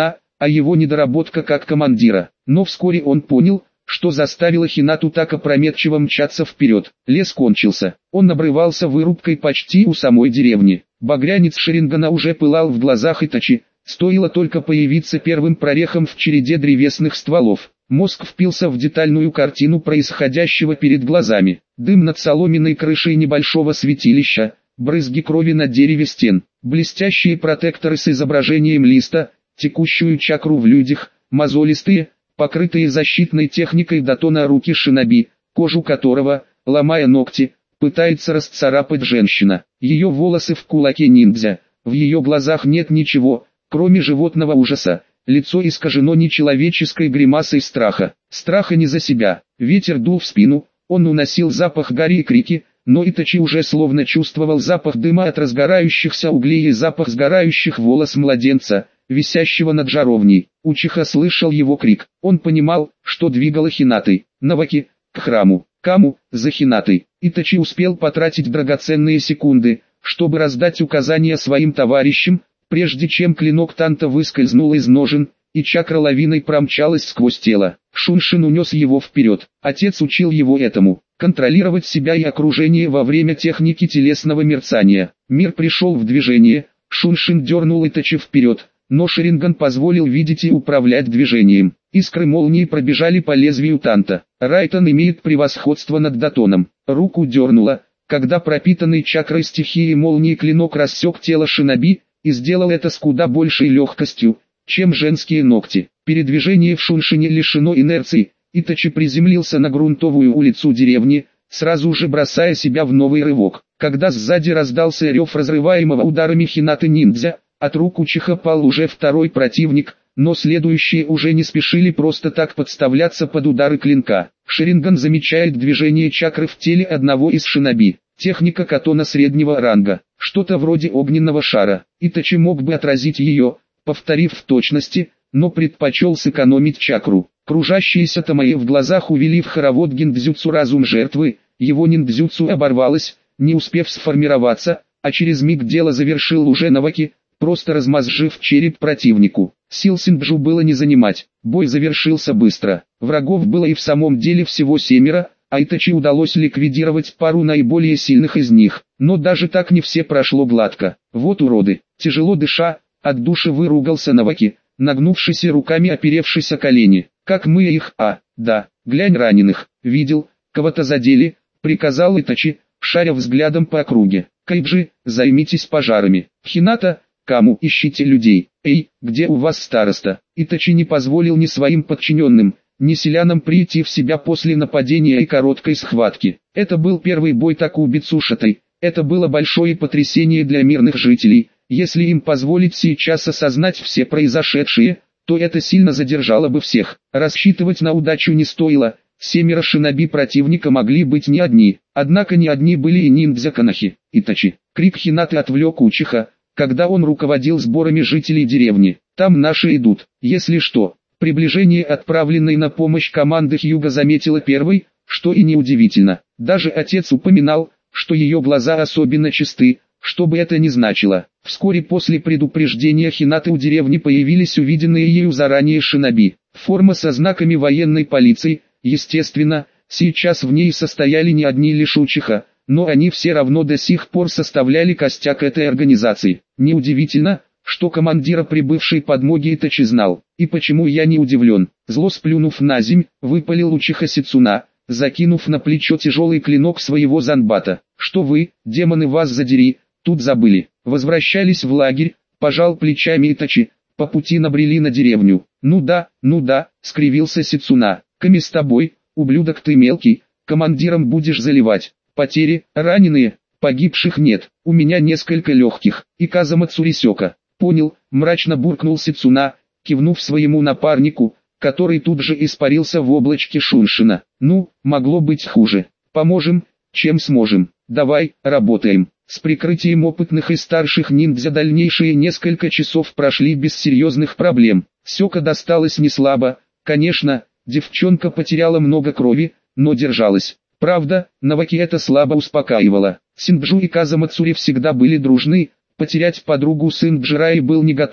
а его недоработка как командира. Но вскоре он понял, что заставило Хинату так опрометчиво мчаться вперед. Лес кончился. Он обрывался вырубкой почти у самой деревни. Багрянец Шарингана уже пылал в глазах Итачи, стоило только появиться первым прорехом в череде древесных стволов. Мозг впился в детальную картину происходящего перед глазами. Дым над соломенной крышей небольшого святилища, брызги крови на дереве стен, блестящие протекторы с изображением листа, текущую чакру в людях, мозолистые, покрытые защитной техникой датона руки шиноби, кожу которого, ломая ногти, пытается расцарапать женщина. Ее волосы в кулаке ниндзя, в ее глазах нет ничего, кроме животного ужаса. Лицо искажено нечеловеческой гримасой страха. Страха не за себя. Ветер дул в спину, он уносил запах гари и крики, но Итачи уже словно чувствовал запах дыма от разгорающихся углей и запах сгорающих волос младенца, висящего над жаровней. Учиха слышал его крик. Он понимал, что двигало Хинатой. Наваки, к храму. Каму, за Хинатой. Итачи успел потратить драгоценные секунды, чтобы раздать указания своим товарищам, прежде чем клинок Танта выскользнул из ножен, и чакра лавиной промчалась сквозь тело. Шуншин унес его вперед. Отец учил его этому. Контролировать себя и окружение во время техники телесного мерцания. Мир пришел в движение. Шуншин дернул Итачи вперед, но Шаринган позволил видеть и управлять движением. Искры молнии пробежали по лезвию Танта. Райтон имеет превосходство над Датоном. Руку дернуло, когда пропитанный чакрой стихии молнии клинок рассек тело шиноби, и сделал это с куда большей легкостью, чем женские ногти. Передвижение в Шуншине лишено инерции, Итачи приземлился на грунтовую улицу деревни, сразу же бросая себя в новый рывок. Когда сзади раздался рев разрываемого ударами Хинаты ниндзя, от рук Учиха пал уже второй противник, но следующие уже не спешили просто так подставляться под удары клинка. Шаринган замечает движение чакры в теле одного из шиноби. Техника катона среднего ранга, что-то вроде огненного шара. Итачи мог бы отразить ее, повторив в точности, но предпочел сэкономить чакру. Кружащиеся тамаи в глазах увели в хоровод гиндзюцу разум жертвы, его ниндзюцу оборвалось, не успев сформироваться, а через миг дело завершил уже Наваки, просто размозжив череп противнику. Сил Синджу было не занимать, бой завершился быстро. Врагов было и в самом деле всего семеро, а Итачи удалось ликвидировать пару наиболее сильных из них, но даже так не все прошло гладко. Вот уроды. Тяжело дыша, от души выругался Наваки, нагнувшись и руками оперевшись о колени. Как мы их, а, да, глянь раненых, видел, кого-то задели, приказал Итачи, шаря взглядом по округе. Кайджи, займитесь пожарами. Хината, Каму, ищите людей. Эй, где у вас староста? Итачи не позволил ни своим подчиненным, ни селянам прийти в себя после нападения и короткой схватки. Это был первый бой Такубицу Шатой. Это было большое потрясение для мирных жителей. Если им позволить сейчас осознать все произошедшее, то это сильно задержало бы всех. Рассчитывать на удачу не стоило. Семеро шиноби противника могли быть не одни. Однако не одни были и ниндзя Канахи. Итачи. Крик Хинаты отвлек Учиха, когда он руководил сборами жителей деревни. Там наши идут. Если что. Приближение отправленной на помощь команды Хьюга заметила первой, что и неудивительно. Даже отец упоминал, что ее глаза особенно чисты, что бы это ни значило. Вскоре после предупреждения Хинаты у деревни появились увиденные ею заранее шиноби. Форма со знаками военной полиции, естественно, сейчас в ней состояли не одни лишь Учиха, но они все равно до сих пор составляли костяк этой организации. Неудивительно, что командира прибывшей подмоги Итачи знал. И почему я не удивлен? Зло сплюнув на земь, выпалил Учиха Сицуна, закинув на плечо тяжелый клинок своего занбата. Что вы, демоны вас задери, тут забыли? Возвращались в лагерь, пожал плечами Итачи, по пути набрели на деревню. Ну да, ну да, скривился Сицуна. Ками с тобой, ублюдок ты мелкий, командиром будешь заливать. Потери, раненые, погибших нет, у меня несколько легких. И Казама Цурисека. Понял, мрачно буркнул Сицуна, кивнув своему напарнику, который тут же испарился в облачке Шуншина. Ну, могло быть хуже. Поможем, чем сможем. Давай, работаем. С прикрытием опытных и старших ниндзя дальнейшие несколько часов прошли без серьезных проблем. Сёка досталось не слабо, конечно, девчонка потеряла много крови, но держалась. Правда, Наваки это слабо успокаивало. Синджу и Казама Цури всегда были дружны, потерять подругу сын Джираи был не готов,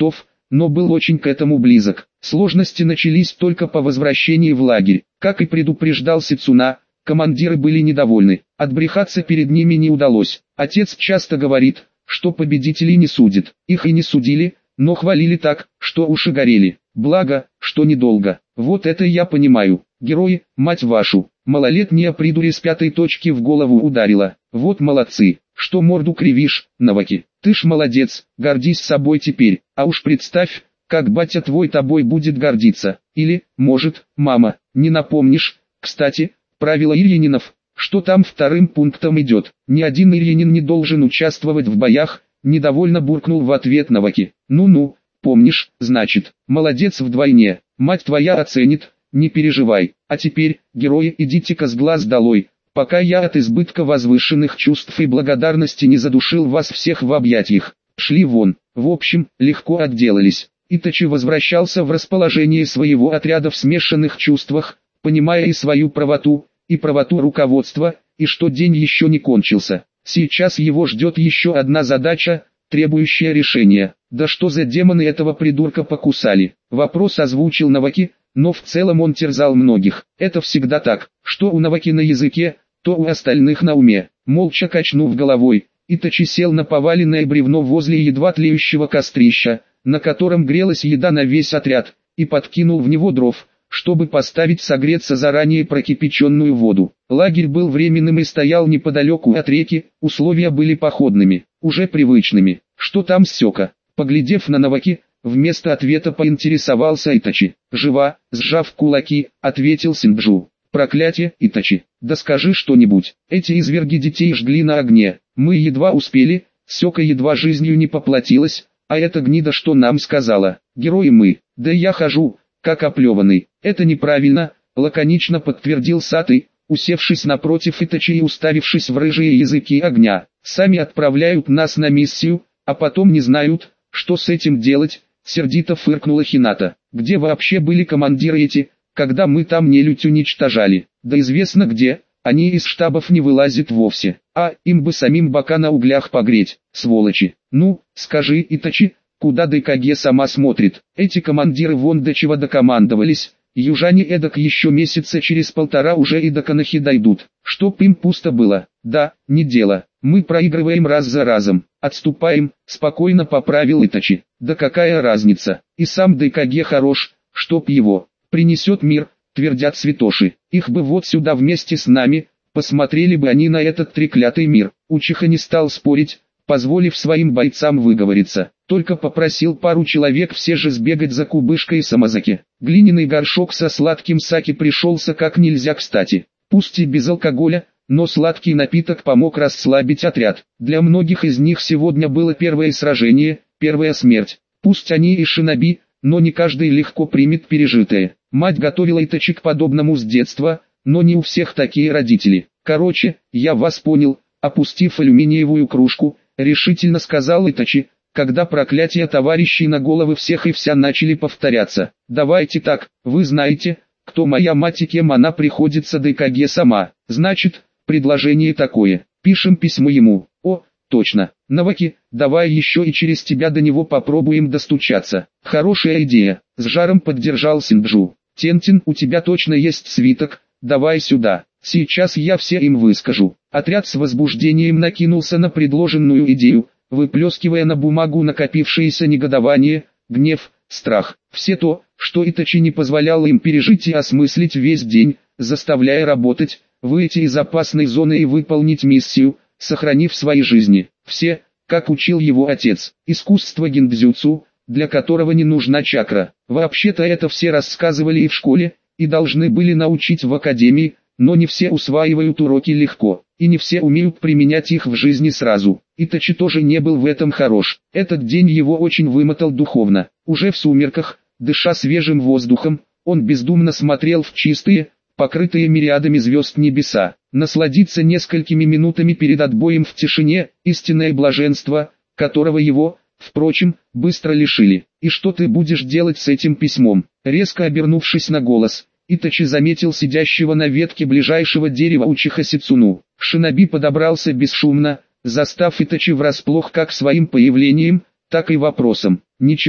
но был очень к этому близок. Сложности начались только по возвращении в лагерь. Как и предупреждал Сицуна, командиры были недовольны. Отбрехаться перед ними не удалось. Отец часто говорит, что победителей не судят. Их и не судили, но хвалили так, что уши горели. Благо, что недолго. Вот это я понимаю. Герои, мать вашу. Малолетняя придурь с пятой точки в голову ударила. Вот молодцы. Что морду кривишь, Наваки? Ты ж молодец, гордись собой теперь. А уж представь, как батя твой тобой будет гордиться. Или, может, мама, не напомнишь? Кстати, правило Ильининов, что там вторым пунктом идет. Ни один Ильинин не должен участвовать в боях, недовольно буркнул в ответ Наваки. Ну-ну, помнишь, значит, молодец вдвойне, мать твоя оценит, не переживай. А теперь, герои, идите-ка с глаз долой, пока я от избытка возвышенных чувств и благодарности не задушил вас всех в объятиях. Шли вон. В общем, легко отделались. Итачи возвращался в расположение своего отряда в смешанных чувствах, понимая и свою правоту, и правоту руководства, и что день еще не кончился. Сейчас его ждет еще одна задача, требующая решения. Да что за демоны этого придурка покусали? Вопрос озвучил Наваки, но в целом он терзал многих. Это всегда так, что у Наваки на языке, то у остальных на уме. Молча качнув головой, Итачи сел на поваленное бревно возле едва тлеющего кострища, на котором грелась еда на весь отряд, и подкинул в него дров, чтобы поставить согреться заранее прокипяченную воду. Лагерь был временным и стоял неподалеку от реки, условия были походными, уже привычными. Что там Сёка? Поглядев на Наваки, вместо ответа поинтересовался Итачи. «Жива», сжав кулаки, ответил Синджу. «Проклятие, Итачи, да скажи что-нибудь, эти изверги детей жгли на огне, мы едва успели, Сёка едва жизнью не поплатилась, а эта гнида что нам сказала? Герои мы, да я хожу, как оплеванный, это неправильно», лаконично подтвердил Сатой, усевшись напротив Итачи и уставившись в рыжие языки огня. «Сами отправляют нас на миссию, а потом не знают, что с этим делать», сердито фыркнула Хината. «Где вообще были командиры эти, когда мы там нелюдь уничтожали? Да известно где, они из штабов не вылазят вовсе. А, им бы самим бока на углях погреть, сволочи. Ну, скажи, Итачи, куда Дайкаге сама смотрит? Эти командиры вон до чего докомандовались, южане эдак еще месяца через полтора уже и до Канахи дойдут, чтоб им пусто было. Да, не дело, мы проигрываем раз за разом, отступаем», спокойно поправил Итачи. «Да какая разница, и сам Дайкаге хорош, чтоб его принесет мир», твердят святоши. «Их бы вот сюда вместе с нами, посмотрели бы они на этот треклятый мир». Учиха не стал спорить, позволив своим бойцам выговориться, только попросил пару человек все же сбегать за кубышкой самозаки. Глиняный горшок со сладким саке пришелся как нельзя кстати. Пусть и без алкоголя, но сладкий напиток помог расслабить отряд. Для многих из них сегодня было первое сражение, первая смерть. Пусть они и шиноби, но не каждый легко примет пережитое. Мать готовила Итачи к подобному с детства, но не у всех такие родители. «Короче, я вас понял», опустив алюминиевую кружку, решительно сказал Итачи, когда проклятия товарищей на головы всех и вся начали повторяться. «Давайте так, вы знаете, кто моя мать и кем она приходится Дайкаге сама. Значит, предложение такое, пишем письмо ему». «О, точно, Наваки, давай еще и через тебя до него попробуем достучаться». «Хорошая идея», с жаром поддержал Синджу. «Тентин, у тебя точно есть свиток, давай сюда, сейчас я все им выскажу». Отряд с возбуждением накинулся на предложенную идею, выплескивая на бумагу накопившееся негодование, гнев, страх. Все то, что Итачи не позволяло им пережить и осмыслить весь день, заставляя работать, выйти из опасной зоны и выполнить миссию, сохранив свои жизни. Все, как учил его отец, искусство гиндзюцу, для которого не нужна чакра. Вообще-то это все рассказывали и в школе, и должны были научить в академии, но не все усваивают уроки легко, и не все умеют применять их в жизни сразу. Итачи тоже не был в этом хорош. Этот день его очень вымотал духовно. Уже в сумерках, дыша свежим воздухом, он бездумно смотрел в чистые, покрытые мириадами звезд небеса. Насладиться несколькими минутами перед отбоем в тишине, истинное блаженство, которого его, впрочем, быстро лишили. «И что ты будешь делать с этим письмом?» Резко обернувшись на голос, Итачи заметил сидящего на ветке ближайшего дерева Учиха Сицуну. Шиноби подобрался бесшумно, застав Итачи врасплох как своим появлением, так и вопросом. «Ничего,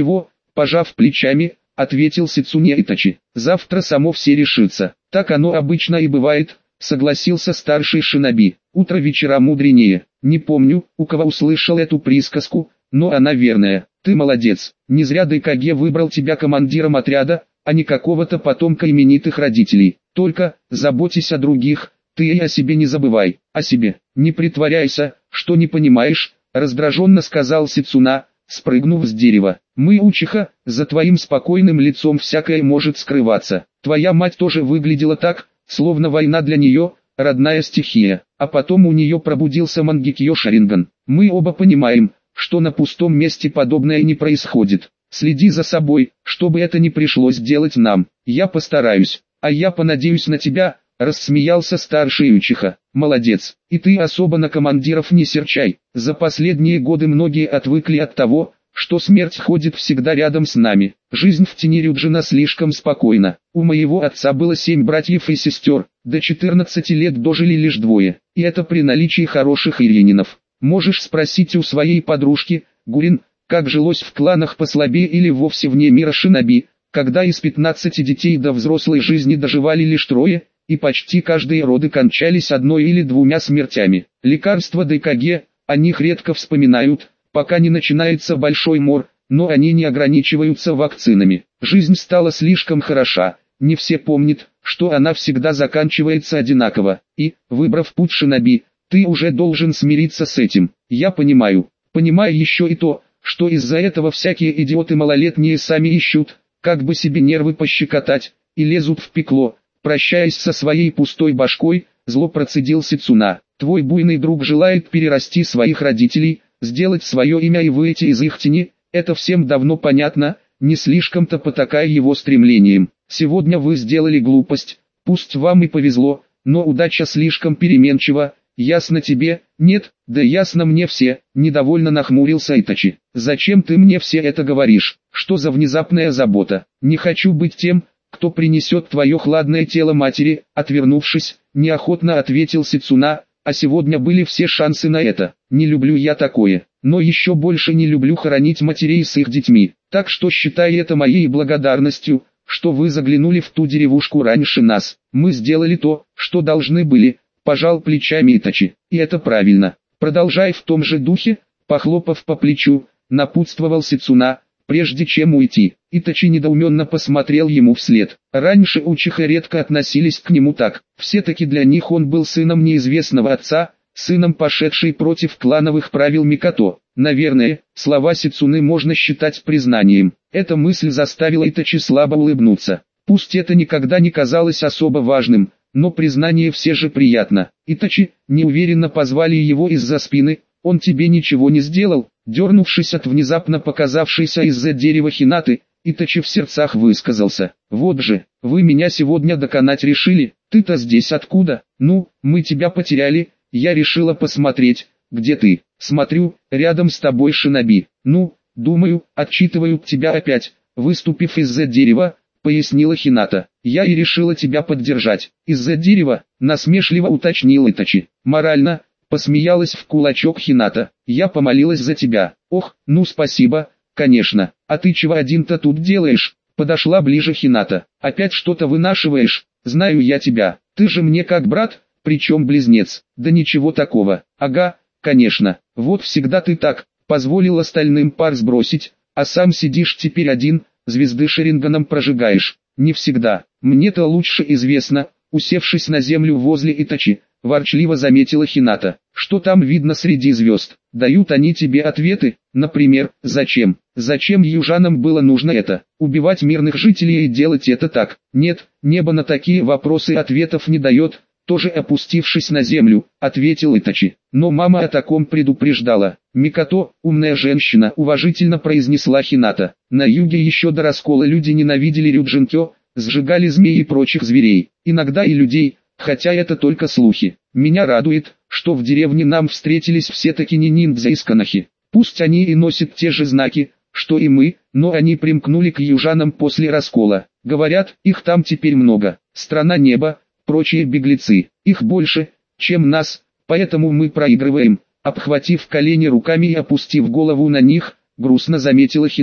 пожав плечами, ответил Сицуне Итачи. Завтра само все решится. Так оно обычно и бывает, согласился старший шиноби. Утро вечера мудренее. Не помню, у кого услышал эту присказку, но она верная. Ты молодец. Не зря Дайкаге выбрал тебя командиром отряда, а не какого-то потомка именитых родителей. Только, заботьтесь о других, ты и о себе не забывай. О себе. Не притворяйся, что не понимаешь, раздраженно сказал Сицуна, спрыгнув с дерева. Мы, Учиха, за твоим спокойным лицом всякое может скрываться. Твоя мать тоже выглядела так, словно война для нее – родная стихия. А потом у нее пробудился Мангекьё Шаринган. Мы оба понимаем, что на пустом месте подобное не происходит. Следи за собой, чтобы это не пришлось делать нам. Я постараюсь, а я понадеюсь на тебя, рассмеялся старший Учиха. Молодец, и ты особо на командиров не серчай. За последние годы многие отвыкли от того, что смерть ходит всегда рядом с нами. Жизнь в тени Рюджина слишком спокойна. У моего отца было семь братьев и сестер, до четырнадцати лет дожили лишь двое, и это при наличии хороших ирининов. Можешь спросить у своей подружки, Гурин, как жилось в кланах послабее или вовсе вне мира шиноби, когда из пятнадцати детей до взрослой жизни доживали лишь трое, и почти каждые роды кончались одной или двумя смертями. Лекарства Дайкаге, о них редко вспоминают, пока не начинается большой мор, но они не ограничиваются вакцинами. Жизнь стала слишком хороша, не все помнят, что она всегда заканчивается одинаково, и, выбрав путь шиноби, ты уже должен смириться с этим. Я понимаю, понимаю еще и то, что из-за этого всякие идиоты малолетние сами ищут, как бы себе нервы пощекотать, и лезут в пекло. Прощаясь со своей пустой башкой, зло процедил Сицуна. Твой буйный друг желает перерасти своих родителей, сделать свое имя и выйти из их тени, это всем давно понятно, не слишком-то потакая его стремлением. Сегодня вы сделали глупость, пусть вам и повезло, но удача слишком переменчива, ясно тебе? Нет, да ясно мне все, недовольно нахмурился Итачи. Зачем ты мне все это говоришь? Что за внезапная забота? Не хочу быть тем, кто принесет твое хладное тело матери, отвернувшись, неохотно ответил Сицуна, а сегодня были все шансы на это. Не люблю я такое, но еще больше не люблю хоронить матерей с их детьми, так что считай это моей благодарностью, что вы заглянули в ту деревушку раньше нас. Мы сделали то, что должны были, пожал плечами Итачи, и это правильно. Продолжай в том же духе, похлопав по плечу, напутствовал Сицуна, прежде чем уйти. Итачи недоуменно посмотрел ему вслед. Раньше Учиха редко относились к нему так. Все-таки для них он был сыном неизвестного отца, сыном пошедшей против клановых правил Микото. Наверное, слова Сицуны можно считать признанием. Эта мысль заставила Итачи слабо улыбнуться. Пусть это никогда не казалось особо важным, но признание все же приятно. Итачи, неуверенно позвали его из-за спины. Он тебе ничего не сделал? Дернувшись от внезапно показавшейся из-за дерева Хинаты, Итачи в сердцах высказался. Вот же, вы меня сегодня доконать решили, ты-то здесь откуда? Ну, мы тебя потеряли, я решила посмотреть, где ты. Смотрю, рядом с тобой шиноби. Ну, думаю, отчитывают тебя опять, выступив из-за дерева, пояснила Хината. Я и решила тебя поддержать. Из-за дерева, насмешливо уточнил Итачи. Морально, посмеялась в кулачок Хината. Я помолилась за тебя. Ох, ну спасибо, конечно. А ты чего один-то тут делаешь? Подошла ближе Хината. Опять что-то вынашиваешь? Знаю я тебя. Ты же мне как брат, причем близнец. Да ничего такого. Ага, конечно. Вот всегда ты так, позволил остальным пар сбросить, а сам сидишь теперь один, звезды Шаринганом прожигаешь. Не всегда. Мне-то лучше известно, усевшись на землю возле Итачи, ворчливо заметила Хината. Что там видно среди звезд? Дают они тебе ответы? Например, зачем? Зачем южанам было нужно это? Убивать мирных жителей и делать это так? Нет, небо на такие вопросы ответов не дает, тоже опустившись на землю, ответил Итачи. Но мама о таком предупреждала. Микото, умная женщина, уважительно произнесла Хината. На юге еще до раскола люди ненавидели Рюджинкё, сжигали змей и прочих зверей, иногда и людей, хотя это только слухи. Меня радует, что в деревне нам встретились все-таки не ниндзя из Канахи. Пусть они и носят те же знаки, что и мы, но они примкнули к южанам после раскола. Говорят, их там теперь много. Страна неба, прочие беглецы. Их больше, чем нас, поэтому мы проигрываем. Обхватив колени руками и опустив голову на них, грустно заметила Хината.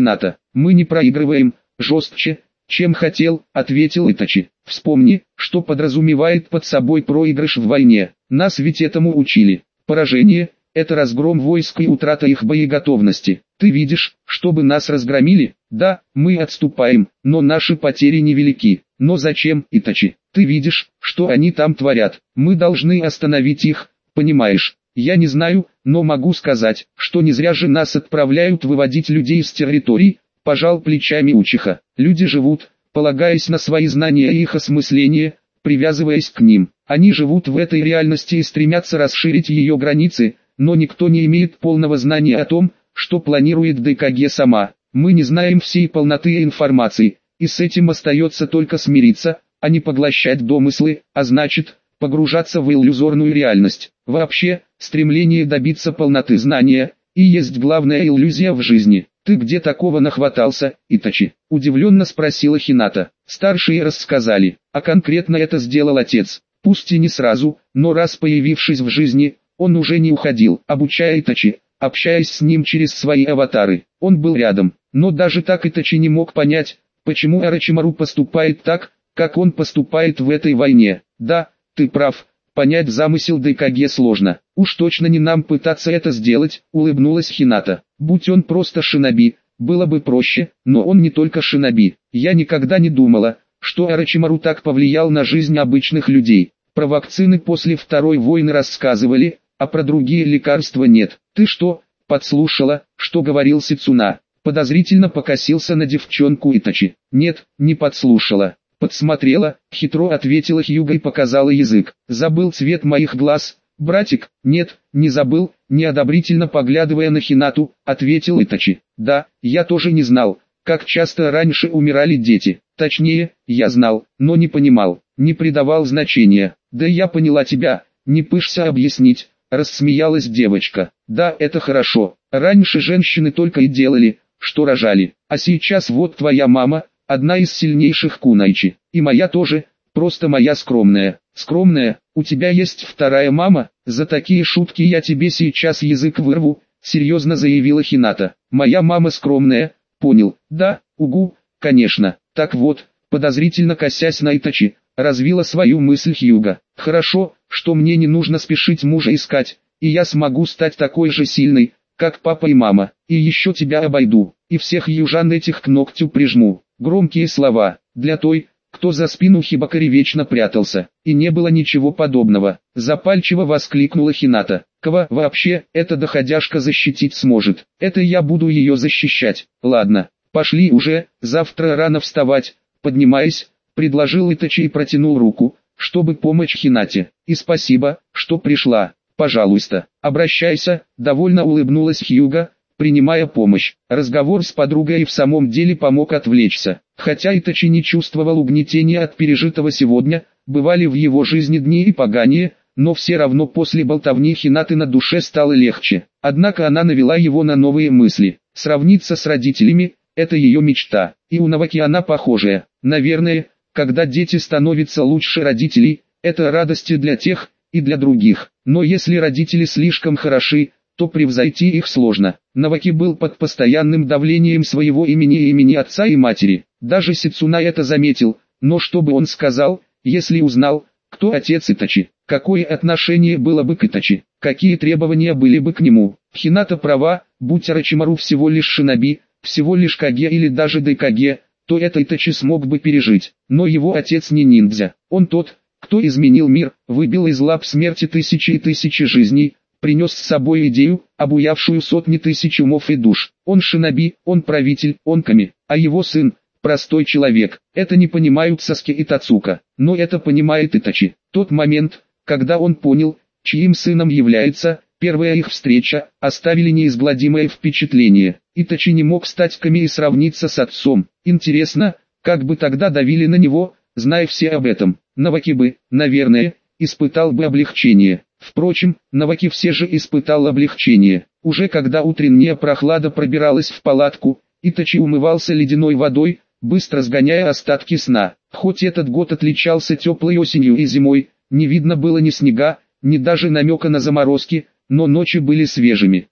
мы не проигрываем, жестче, чем хотел, ответил Итачи. Вспомни, что подразумевает под собой проигрыш в войне, нас ведь этому учили. Поражение – это разгром войск и утрата их боеготовности. Ты видишь, чтобы нас разгромили? Да, мы отступаем, но наши потери невелики. Но зачем, Итачи? Ты видишь, что они там творят. Мы должны остановить их, понимаешь? Я не знаю, но могу сказать, что не зря же нас отправляют выводить людей с территорий, пожал плечами Учиха. Люди живут, полагаясь на свои знания и их осмысление, привязываясь к ним. Они живут в этой реальности и стремятся расширить ее границы, но никто не имеет полного знания о том, что планирует ДКГ сама. Мы не знаем всей полноты информации, и с этим остается только смириться, а не поглощать домыслы, а значит, погружаться в иллюзорную реальность. Вообще, стремление добиться полноты знания, и есть главная иллюзия в жизни. «Ты где такого нахватался, Итачи?» – удивленно спросила Хината. Старшие рассказали, а конкретно это сделал отец. Пусть и не сразу, но раз появившись в жизни, он уже не уходил, обучая Итачи, общаясь с ним через свои аватары. Он был рядом, но даже так Итачи не мог понять, почему Орочимару поступает так, как он поступает в этой войне. Да, ты прав, понять замысел ДКГ сложно. Уж точно не нам пытаться это сделать, улыбнулась Хината. Будь он просто шиноби, было бы проще, но он не только шиноби. Я никогда не думала, что Орочимару так повлиял на жизнь обычных людей. Про вакцины после Второй войны рассказывали, а про другие лекарства нет. Ты что, подслушала, что говорил Сицуна? Подозрительно покосился на девчонку Итачи. Нет, не подслушала. Подсмотрела, хитро ответила Хьюга и показала язык. Забыл цвет моих глаз, братик? Нет, не забыл, неодобрительно поглядывая на Хинату, ответил Итачи. Да, я тоже не знал, как часто раньше умирали дети. Точнее, я знал, но не понимал, не придавал значения. Да я поняла тебя, не пышься объяснить, рассмеялась девочка. Да, это хорошо. Раньше женщины только и делали, что рожали. А сейчас вот твоя мама, одна из сильнейших кунайчи. И моя тоже, просто моя скромная. Скромная, у тебя есть вторая мама? За такие шутки я тебе сейчас язык вырву, серьезно заявила Хината. Моя мама скромная, понял? Да, угу, конечно. Так вот, подозрительно косясь на Итачи, развила свою мысль Хьюга. Хорошо, что мне не нужно спешить мужа искать, и я смогу стать такой же сильной, как папа и мама. И еще тебя обойду, и всех южан этих к ногтю прижму. Громкие слова, для той, кто за спину Хибакари вечно прятался, и не было ничего подобного. Запальчиво воскликнула Хината. Кого вообще эта доходяшка защитить сможет? Это я буду ее защищать. Ладно, пошли уже, завтра рано вставать. Поднимаясь, предложил Итачи и протянул руку, чтобы помочь Хинате. И спасибо, что пришла. Пожалуйста, обращайся, довольно улыбнулась Хьюга, принимая помощь. Разговор с подругой и в самом деле помог отвлечься. Хотя Итачи не чувствовал угнетения от пережитого сегодня, бывали в его жизни дни и поганее, но все равно после болтовни Хинаты на душе стало легче. Однако она навела его на новые мысли. Сравниться с родителями – это ее мечта, и у Наваки она похожая. Наверное, когда дети становятся лучше родителей, это радости для тех и для других. Но если родители слишком хороши, то превзойти их сложно. Наваки был под постоянным давлением своего имени и имени отца и матери. Даже Сицуна это заметил, но что бы он сказал, если узнал, кто отец Итачи? Какое отношение было бы к Итачи? Какие требования были бы к нему? Хината права, будь Орочимару всего лишь шиноби, всего лишь Каге или даже ДКГ, то это Итачи смог бы пережить. Но его отец не ниндзя. Он тот, кто изменил мир, выбил из лап смерти тысячи и тысячи жизней, принес с собой идею, обуявшую сотни тысяч умов и душ. Он шиноби, он правитель, он ками, а его сын – простой человек. Это не понимают Саски и Тацука, но это понимает Итачи. Тот момент, когда он понял, чьим сыном является, первая их встреча, оставили неизгладимое впечатление. Итачи не мог стать ками и сравниться с отцом. Интересно, как бы тогда давили на него, зная все об этом. Наваки бы, наверное, испытал бы облегчение. Впрочем, Наваки все же испытал облегчение. Уже когда утренняя прохлада пробиралась в палатку, Итачи умывался ледяной водой, быстро сгоняя остатки сна. Хоть этот год отличался теплой осенью и зимой, не видно было ни снега, ни даже намека на заморозки, но ночи были свежими.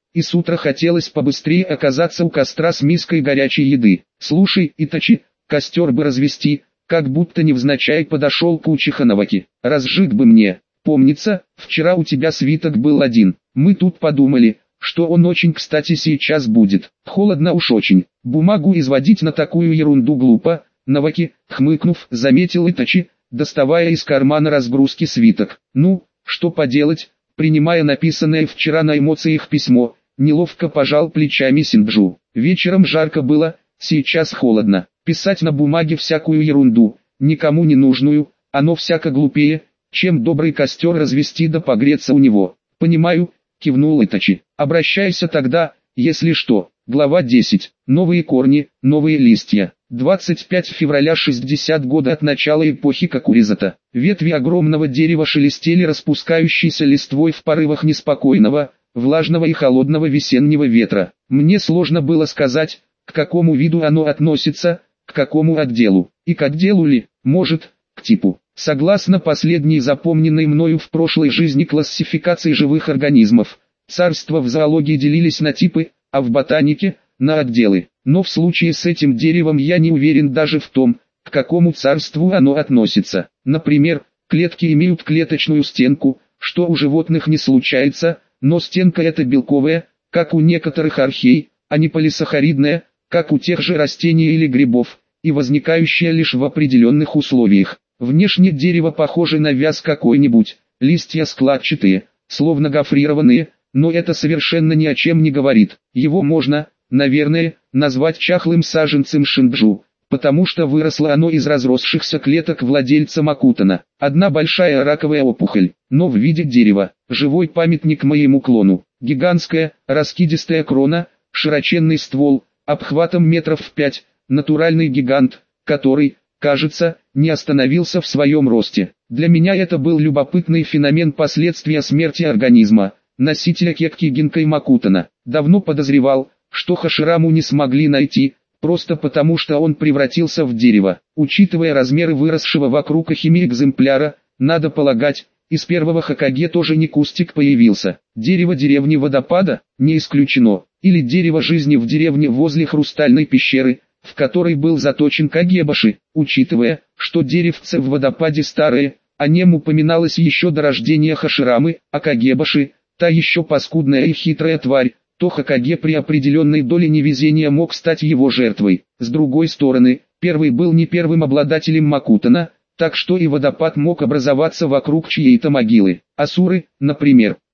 и с утра хотелось побыстрее оказаться у костра с миской горячей еды. «Слушай, Итачи, костер бы развести», как будто невзначай подошел к Учиха Наваки. «Разжиг бы мне. Помнится, вчера у тебя свиток был один. Мы тут подумали, что он очень кстати сейчас будет. Холодно уж очень. Бумагу изводить на такую ерунду глупо». Наваки, хмыкнув, заметил Итачи, доставая из кармана разгрузки свиток. «Ну, что поделать?» Принимая написанное вчера на эмоциях письмо, неловко пожал плечами Синджу. Вечером жарко было, сейчас холодно. Писать на бумаге всякую ерунду, никому не нужную, оно всяко глупее, чем добрый костер развести да погреться у него. «Понимаю», кивнул Итачи. «Обращайся тогда, если что». Глава десять. Новые корни, новые листья. двадцать пятого февраля шестидесятого года от начала эпохи Какуризата. Ветви огромного дерева шелестели распускающейся листвой в порывах неспокойного, влажного и холодного весеннего ветра. Мне сложно было сказать, к какому виду оно относится, к какому отделу. И к отделу ли, может, к типу. Согласно последней запомненной мною в прошлой жизни классификации живых организмов, царства в зоологии делились на типы, а в ботанике – на отделы. Но в случае с этим деревом я не уверен даже в том, к какому царству оно относится. Например, клетки имеют клеточную стенку, что у животных не случается, но стенка эта белковая, как у некоторых архей, а не полисахаридная, как у тех же растений или грибов, и возникающая лишь в определенных условиях. Внешне дерево похоже на вяз какой-нибудь, листья складчатые, словно гофрированные, но это совершенно ни о чем не говорит. Его можно, наверное, назвать чахлым саженцем шинджу, потому что выросло оно из разросшихся клеток владельца Макутана. Одна большая раковая опухоль, но в виде дерева, живой памятник моему клону. Гигантская, раскидистая крона, широченный ствол, обхватом метров в пять, натуральный гигант, который, кажется, не остановился в своем росте. Для меня это был любопытный феномен последствия смерти организма, носителя кекки Гинкай Макутана. Давно подозревал, что Хашираму не смогли найти, просто потому что он превратился в дерево. Учитывая размеры выросшего вокруг Ахими экземпляра, надо полагать, из первого Хокаге тоже не кустик появился. Дерево деревни водопада, не исключено, или дерево жизни в деревне возле хрустальной пещеры, в которой был заточен Кагебаши. Учитывая, что деревце в водопаде старое, о нем упоминалось еще до рождения Хаширамы, а Кагебаши – та еще паскудная и хитрая тварь, то Хокаге при определенной доле невезения мог стать его жертвой. С другой стороны, первый был не первым обладателем Макутана, так что и водопад мог образоваться вокруг чьей-то могилы. Асуры, например,